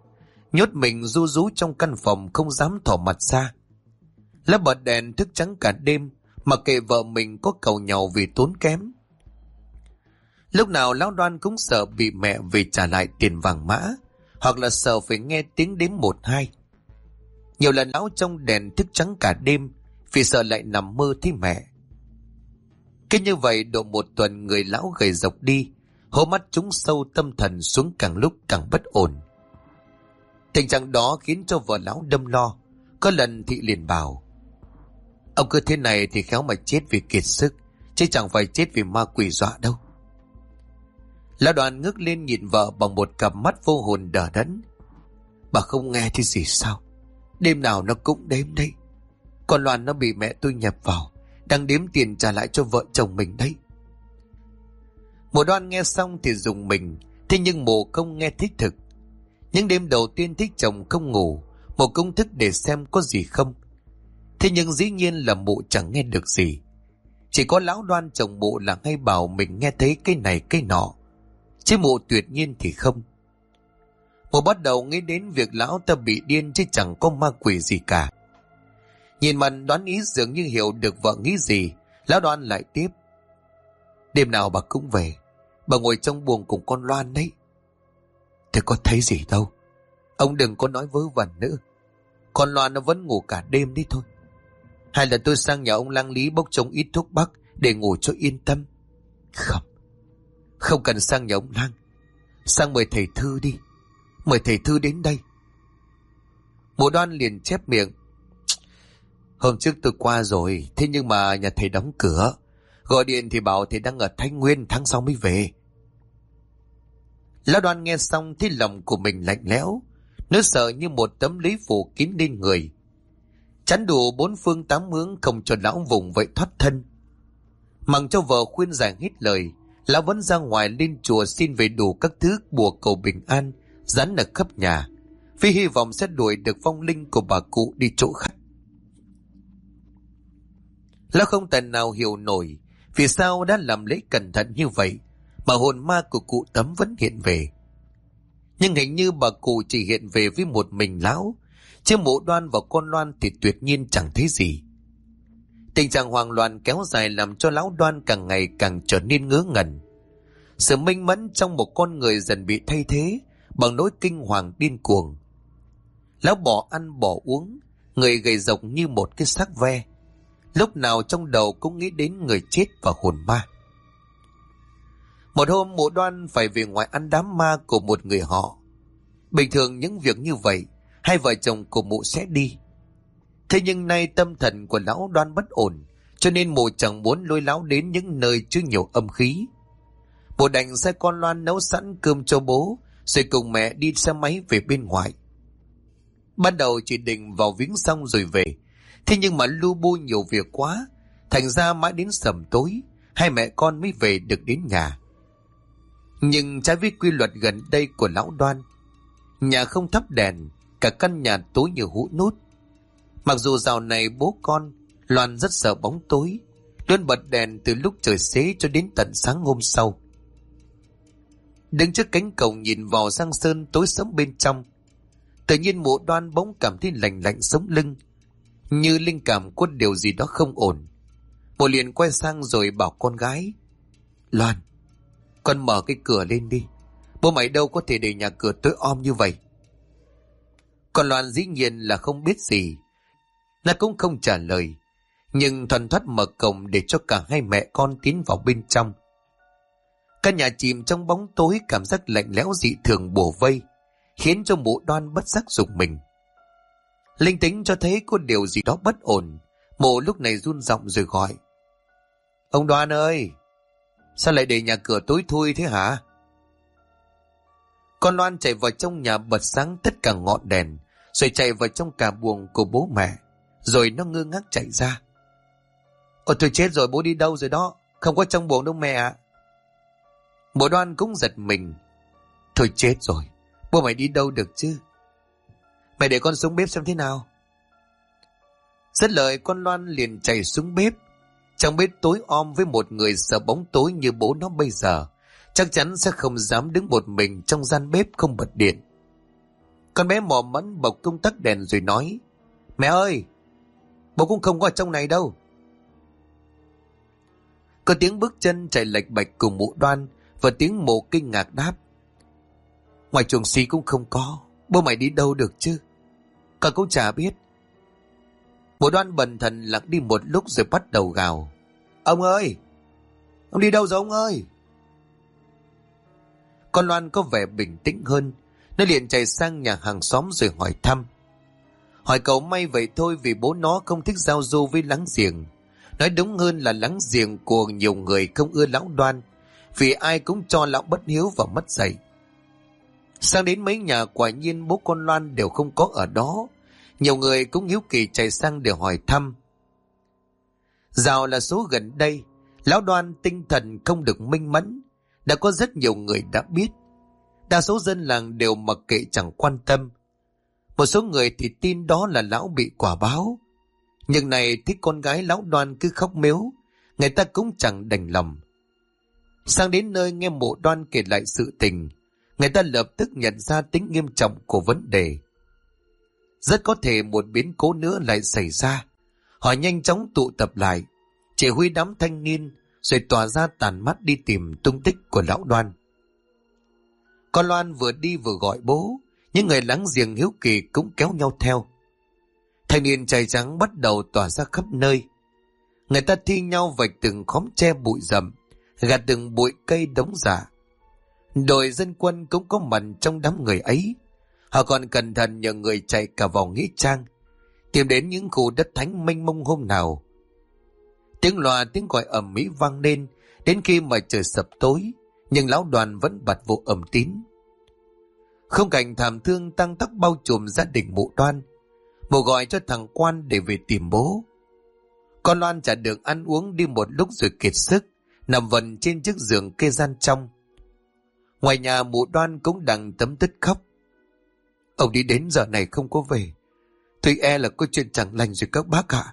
nhốt mình ru rú trong căn phòng không dám thò mặt ra. Lá bật đèn thức trắng cả đêm, mặc kệ vợ mình có cầu nhau vì tốn kém. Lúc nào Lão Đoan cũng sợ bị mẹ về trả lại tiền vàng mã, hoặc là sợ phải nghe tiếng đếm 1, 2. Nhiều lần Lão trong đèn thức trắng cả đêm vì sợ lại nằm mơ thấy mẹ. Cứ như vậy độ 1 tuần người Lão gầy rộc đi, hố mắt trúng sâu, tâm thần xuống càng lúc càng bất ổn. Tình trạng đó khiến cho vợ Lão đâm lo. Có lần Thị liền bảo: ông cứ thế này thì khéo mà chết vì kiệt sức, chứ chẳng phải chết vì ma quỷ dọa đâu. Lão Đoàn ngước lên nhìn vợ bằng một cặp mắt vô hồn đờ đẫn. Bà không nghe thì gì sao? Đêm nào nó cũng đếm đấy. Con Loan nó bị mẹ tôi nhập vào, đang đếm tiền trả lại cho vợ chồng mình đấy. Mộ Đoan nghe xong thì rùng mình, thế nhưng mộ không nghe thích thực. Những đêm đầu tiên thích chồng không ngủ, mộ cũng thức để xem có gì không. Thế nhưng dĩ nhiên là mộ chẳng nghe được gì. Chỉ có Lão Đoan chồng mộ là hay bảo mình nghe thấy cái này cái nọ, chứ mộ tuyệt nhiên thì không. Mộ bắt đầu nghĩ đến việc lão ta bị điên chứ chẳng có ma quỷ gì cả. Nhìn mặt Đoán Ý dường như hiểu được vợ nghĩ gì, Lão Đoan lại tiếp: đêm nào bà cũng về, bà ngồi trong buồng cùng con Loan đấy. Thế có thấy gì đâu, ông đừng có nói vớ vẩn nữa. Con Loan nó vẫn ngủ cả đêm đấy thôi. Hay là tôi sang nhà ông Lang Lý bốc trông ít thuốc bắc để ngủ cho yên tâm? Không, không cần sang nhà ông Lang. Sang mời thầy Thư đi, mời thầy Thư đến đây. Mộ Đoan liền chép miệng: hôm trước tôi qua rồi, thế nhưng mà nhà thầy đóng cửa. Gọi điện thì bảo thầy đang ở Thái Nguyên, tháng sau mới về. Lão Đoan nghe xong thì lòng của mình lạnh lẽo, nó sợ như một tấm lưới phủ kín lên người, chắn đủ 4 phương 8 hướng, không cho lão vùng vậy thoát thân. Mặc cho vợ khuyên giải hết lời, lão vẫn ra ngoài lên chùa xin về đủ các thứ bùa cầu bình an dán ở khắp nhà, vì hy vọng sẽ đuổi được vong linh của bà cụ đi chỗ khác. Lão không thể nào hiểu nổi vì sao đã làm lễ cẩn thận như vậy mà hồn ma của cụ Tấm vẫn hiện về. Nhưng hình như bà cụ chỉ hiện về với một mình lão, chứ Mộ Đoan và con Loan thì tuyệt nhiên chẳng thấy gì. Tình trạng hoang loạn kéo dài làm cho Lão Đoan càng ngày càng trở nên ngớ ngẩn. Sự minh mẫn trong một con người dần bị thay thế bằng nỗi kinh hoàng điên cuồng. Lão bỏ ăn bỏ uống, người gầy rộc như một cái xác ve, lúc nào trong đầu cũng nghĩ đến người chết và hồn ma. Một hôm Mộ Đoan phải về ngoài ăn đám ma của một người họ. Bình thường những việc như vậy hai vợ chồng của mụ sẽ đi. Thế nhưng nay tâm thần của Lão Đoan bất ổn, cho nên mụ chẳng muốn lôi lão đến những nơi chứa nhiều âm khí. Mụ đành sai con Loan nấu sẵn cơm cho bố, rồi cùng mẹ đi xe máy về bên ngoài. Ban đầu chỉ định vào viếng xong rồi về, thế nhưng mà lu bu nhiều việc quá, thành ra mãi đến sầm tối hai mẹ con mới về được đến nhà. Nhưng trái với quy luật gần đây của Lão Đoan, nhà không thắp đèn, cả căn nhà tối như hũ nút. Mặc dù dạo này bố con Loan rất sợ bóng tối, luôn bật đèn từ lúc trời xế cho đến tận sáng hôm sau. Đứng trước cánh cổng nhìn vào giang sơn tối sẫm bên trong, tự nhiên Mộ Đoan bỗng cảm thấy lạnh lạnh sống lưng, như linh cảm có điều gì đó không ổn. Mộ liền quay sang rồi bảo con gái: Loan, con mở cái cửa lên đi, bố mày đâu có thể để nhà cửa tối om như vậy. Còn Loan dĩ nhiên là không biết gì, nó cũng không trả lời, nhưng thuần thoắt mở cổng để cho cả hai mẹ con tiến vào bên trong. Căn nhà chìm trong bóng tối, cảm giác lạnh lẽo dị thường bủa vây, khiến cho Mộ Đoan bất giác rùng mình. Linh tính cho thấy có điều gì đó bất ổn, Mộ lúc này run giọng rồi gọi: Ông Đoan ơi, sao lại để nhà cửa tối thui thế hả? Con Loan chạy vào trong nhà bật sáng tất cả ngọn đèn, rồi chạy vào trong cả buồng của bố mẹ, rồi nó ngơ ngác chạy ra. Ôi tôi chết rồi, bố đi đâu rồi đó, không có trong buồng đâu mẹ ạ. Mộ Đoan cũng giật mình. Thôi chết rồi, bố mày đi đâu được chứ? Mẹ để con xuống bếp xem thế nào. Dứt lời con Loan liền chạy xuống bếp. Trong bếp tối om với một người sợ bóng tối như bố nó bây giờ, chắc chắn sẽ không dám đứng một mình trong gian bếp không bật điện. Con bé mò mẫm bộc công tắc đèn rồi nói: Mẹ ơi, bố cũng không có ở trong này đâu. Có tiếng bước chân chạy lạch bạch cùng mụ Đoan và tiếng mụ kinh ngạc đáp: Ngoài chuồng xí cũng không có, bố mày đi đâu được chứ? Con cũng chả biết. Mụ Đoan bần thần lặng đi một lúc rồi bắt đầu gào: Ông ơi, ông đi đâu rồi ông ơi? Con Loan có vẻ bình tĩnh hơn, nó liền chạy sang nhà hàng xóm rồi hỏi thăm. Hỏi cậu may vậy thôi, vì bố nó không thích giao du với láng giềng. Nói đúng hơn là láng giềng của nhiều người không ưa lão Đoan, vì ai cũng cho lão bất hiếu và mất dạy. Sang đến mấy nhà quả nhiên bố con Loan đều không có ở đó. Nhiều người cũng hiếu kỳ chạy sang để hỏi thăm. Dạo là số gần đây, lão Đoan tinh thần không được minh mẫn, đã có rất nhiều người đã biết. Đa số dân làng đều mặc kệ chẳng quan tâm. Một số người thì tin đó là lão bị quả báo. Nhưng này thích con gái lão Đoan cứ khóc mếu, người ta cũng chẳng đành lòng. Sang đến nơi nghe mụ Đoan kể lại sự tình, người ta lập tức nhận ra tính nghiêm trọng của vấn đề. Rất có thể một biến cố nữa lại xảy ra. Họ nhanh chóng tụ tập lại, chỉ huy đám thanh niên, rồi tỏa ra tàn mắt đi tìm tung tích của lão Đoan. Con Loan vừa đi vừa gọi bố, những người láng giềng hiếu kỳ cũng kéo nhau theo. Thanh niên trai trắng bắt đầu tỏa ra khắp nơi. Người ta thi nhau vạch từng khóm tre bụi rậm, gạt từng bụi cây đống rạ. Đội dân quân cũng có mặt trong đám người ấy. Họ còn cẩn thận nhờ người chạy cả vào nghĩa trang, tìm đến những khu đất thánh mênh mông hôm nào. Tiếng loa tiếng gọi ầm ĩ vang lên đến khi mà trời sập tối, nhưng lão Đoàn vẫn bật vô âm tín. Không cảnh thảm thương tăng tóc bao trùm gia đình mụ Đoan. Mụ gọi cho thằng Quan để về tìm bố. Con Loan chả được ăn uống đi một lúc rồi kiệt sức, nằm vần trên chiếc giường kê gian trong. Ngoài nhà mụ Đoan cũng đang tấm tứt khóc. Ông đi đến giờ này không có về, Thùy e là có chuyện chẳng lành rồi các bác ạ.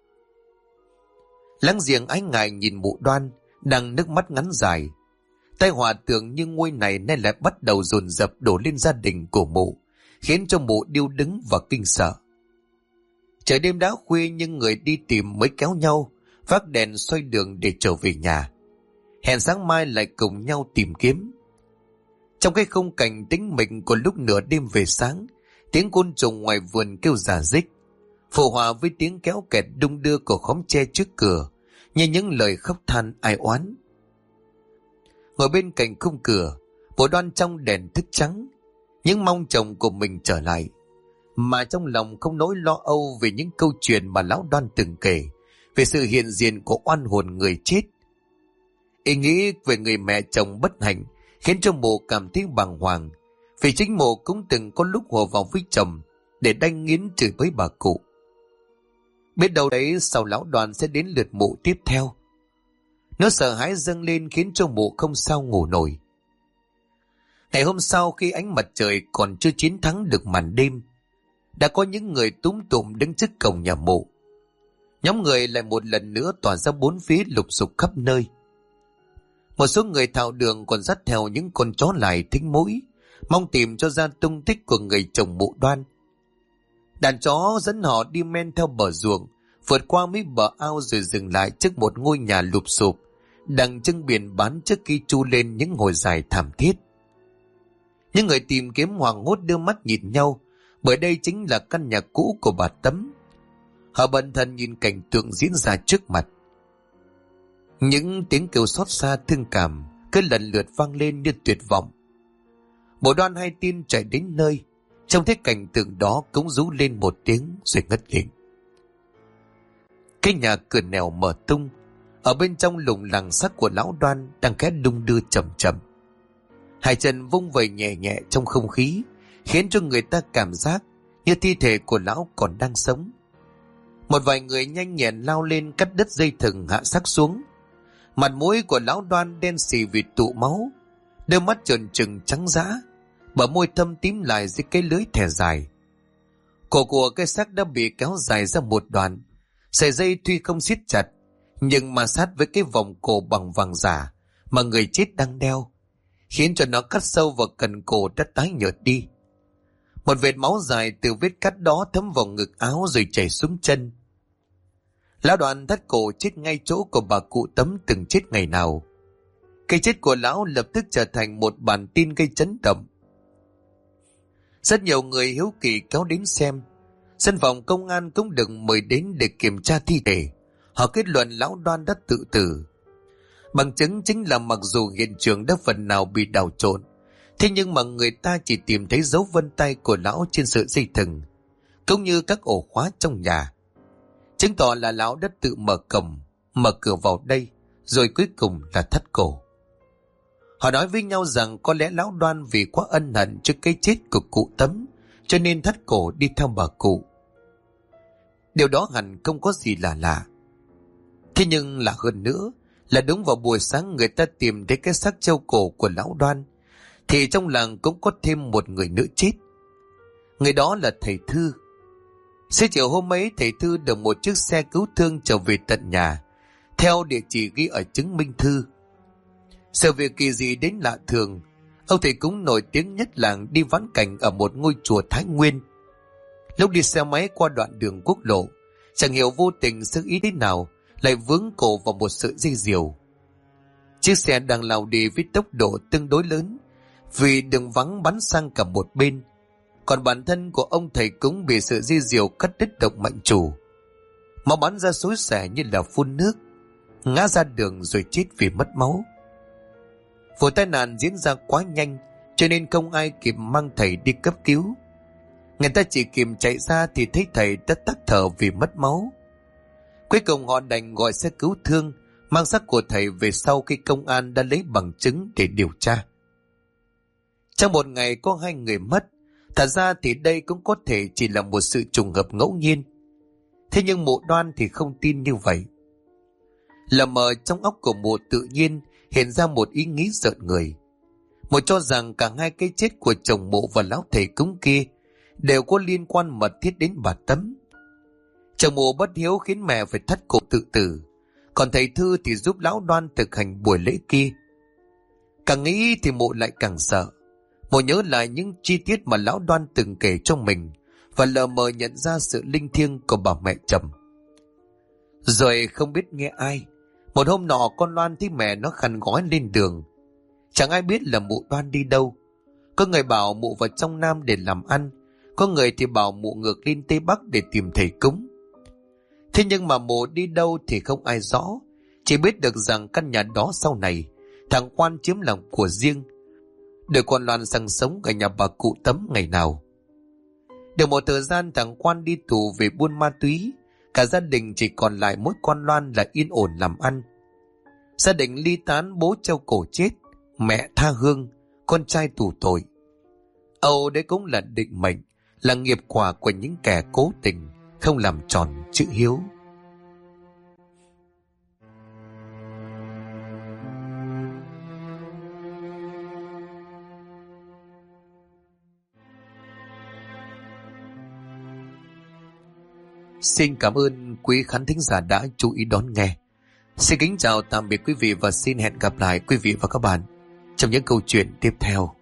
Láng giềng ái ngại nhìn mụ Đoan đang nước mắt ngắn dài. Tai họa tưởng như ngôi này nay lại bắt đầu dồn dập đổ lên gia đình của mụ, khiến cho mụ điêu đứng và kinh sợ. Trời đêm đã khuya nhưng người đi tìm mới kéo nhau vác đèn xoay đường để trở về nhà, hẹn sáng mai lại cùng nhau tìm kiếm. Trong cái khung cảnh tĩnh mịch của lúc nửa đêm về sáng, tiếng côn trùng ngoài vườn kêu rả rích, phù hòa với tiếng kéo kẹt đung đưa của khóm tre trước cửa, như những lời khóc than ai oán. Ngồi bên cạnh khung cửa, Bộ Đoan trong đèn thức trắng, những mong chồng của mình trở lại, mà trong lòng không nỗi lo âu về những câu chuyện mà lão Đoan từng kể, về sự hiện diện của oan hồn người chết. Ý nghĩ về người mẹ chồng bất hạnh khiến cho mụ cảm thấy bàng hoàng, vì chính mụ cũng từng có lúc hồ vào với chồng để đanh nghiến chửi bới bà cụ. Biết đâu đấy sau lão Đoàn sẽ đến lượt mụ tiếp theo. Nó sợ hãi dâng lên khiến cho mụ không sao ngủ nổi. Ngày hôm sau, khi ánh mặt trời còn chưa chiến thắng được màn đêm, đã có những người túm tụm đứng trước cổng nhà mụ. Nhóm người lại một lần nữa tỏa ra bốn phía lục sục khắp nơi. Một số người thạo đường còn dắt theo những con chó lại thính mũi, mong tìm cho ra tung tích của người chồng mụ Đoan. Đàn chó dẫn họ đi men theo bờ ruộng, vượt qua mấy bờ ao rồi dừng lại trước một ngôi nhà lụp sụp, đang trưng biển bán trước khi chu lên những hồi dài thảm thiết. Những người tìm kiếm hoảng hốt đưa mắt nhìn nhau, bởi đây chính là căn nhà cũ của bà Tấm. Họ bần thần nhìn cảnh tượng diễn ra trước mặt. Những tiếng kêu xót xa thương cảm cứ lần lượt vang lên như tuyệt vọng. Bộ Đoan hay tin chạy đến nơi, trông thấy cảnh tượng đó cũng rú lên một tiếng rồi ngất lịm. Cái nhà cửa nẻo mở tung, ở bên trong lùng lẳng xác của lão Đoan đang khẽ đung đưa chậm chậm. Hai chân vung vẩy nhẹ nhẹ trong không khí, khiến cho người ta cảm giác như thi thể của lão còn đang sống. Một vài người nhanh nhẹn lao lên cắt đứt dây thừng hạ xác xuống. Mặt mũi của lão Đoan đen xì vì tụ máu, đôi mắt trợn trừng trắng dã, bờ môi thâm tím lại dưới cái lưới thẻ dài. Cổ của cái xác đã bị kéo dài ra một đoạn, sợi dây tuy không siết chặt, nhưng mà sát với cái vòng cổ bằng vàng giả mà người chết đang đeo, khiến cho nó cắt sâu vào cần cổ đã tái nhợt đi. Một vệt máu dài từ vết cắt đó thấm vào ngực áo rồi chảy xuống chân. Lão Đoàn thắt cổ chết ngay chỗ của bà cụ Tấm từng chết ngày nào. Cái chết của lão lập tức trở thành một bản tin gây chấn động. Rất nhiều người hiếu kỳ kéo đến xem. Dân phòng công an cũng được mời đến để kiểm tra thi thể. Họ kết luận lão Đoan đã tự tử. Bằng chứng chính là mặc dù hiện trường đã phần nào bị đảo trộn, thế nhưng mà người ta chỉ tìm thấy dấu vân tay của lão trên sợi dây thừng, cũng như các ổ khóa trong nhà, chứng tỏ là lão đã tự mở cửa vào đây, rồi cuối cùng là thắt cổ. Họ nói với nhau rằng có lẽ lão Đoan vì quá ân hận trước cái chết của cụ Tấm, cho nên thắt cổ đi theo bà cụ. Điều đó hẳn không có gì là lạ. Thế nhưng lạ hơn nữa là đúng vào buổi sáng người ta tìm thấy cái xác treo cổ của lão Đoan, thì trong làng cũng có thêm một người nữa chết. Người đó là thầy Thư. Xế chiều hôm ấy, thầy Thư được một chiếc xe cứu thương trở về tận nhà, theo địa chỉ ghi ở chứng minh thư. Sự việc kỳ dị đến lạ thường, ông thầy cũng nổi tiếng nhất làng đi vãn cảnh ở một ngôi chùa Thái Nguyên. Lúc đi xe máy qua đoạn đường quốc lộ, chẳng hiểu vô tình sơ ý thế nào lại vướng cổ vào một sợi dây diều. Chiếc xe đang lao đi với tốc độ tương đối lớn, vì đường vắng bắn sang cả một bên, còn bản thân của ông thầy cũng bị sợi dây diều cắt đứt động mạch chủ. Máu bắn ra xối xả như là phun nước, ngã ra đường rồi chết vì mất máu. Vụ tai nạn diễn ra quá nhanh, cho nên không ai kịp mang thầy đi cấp cứu. Người ta chỉ kịp chạy ra thì thấy thầy đã tắt thở vì mất máu. Cuối cùng họ đành gọi xe cứu thương mang xác của thầy về sau khi công an đã lấy bằng chứng để điều tra. Trong một ngày có 2 người mất, thật ra thì đây cũng có thể chỉ là một sự trùng hợp ngẫu nhiên. Thế nhưng mụ Đoan thì không tin như vậy. Lờ mờ trong óc của mụ tự nhiên hiện ra một ý nghĩ rợn người. Mụ cho rằng cả 2 cái chết của chồng mụ và lão thầy cúng kia đều có liên quan mật thiết đến bà Tấm. Chồng mụ bất hiếu khiến mẹ phải thắt cổ tự tử, còn thầy Thư thì giúp lão Đoan thực hành buổi lễ kia. Càng nghĩ thì mụ lại càng sợ. Mụ nhớ lại những chi tiết mà lão Đoan từng kể cho mình và lờ mờ nhận ra sự linh thiêng của bà mẹ chồng. Rồi không biết nghe ai, một hôm nọ con Loan thấy mẹ nó khăn gói lên đường. Chẳng ai biết là mụ Đoan đi đâu. Có người bảo mụ vào trong Nam để làm ăn, có người thì bảo mụ ngược lên Tây Bắc để tìm thầy cúng. Thế nhưng mà mụ đi đâu thì không ai rõ, chỉ biết được rằng căn nhà đó sau này thằng Quan chiếm làm của riêng, để con Loan sang sống ở nhà bà cụ Tấm ngày nào. Được một thời gian thằng Quan đi tù về buôn ma túy, cả gia đình chỉ còn lại mỗi con Loan là yên ổn làm ăn. Gia đình ly tán, bố treo cổ chết, mẹ tha hương, con trai tù tội. Âu đấy cũng là định mệnh, là nghiệp quả của những kẻ cố tình không làm tròn chữ hiếu. Xin cảm ơn quý khán thính giả đã chú ý đón nghe. Xin kính chào tạm biệt quý vị và xin hẹn gặp lại quý vị và các bạn trong những câu chuyện tiếp theo.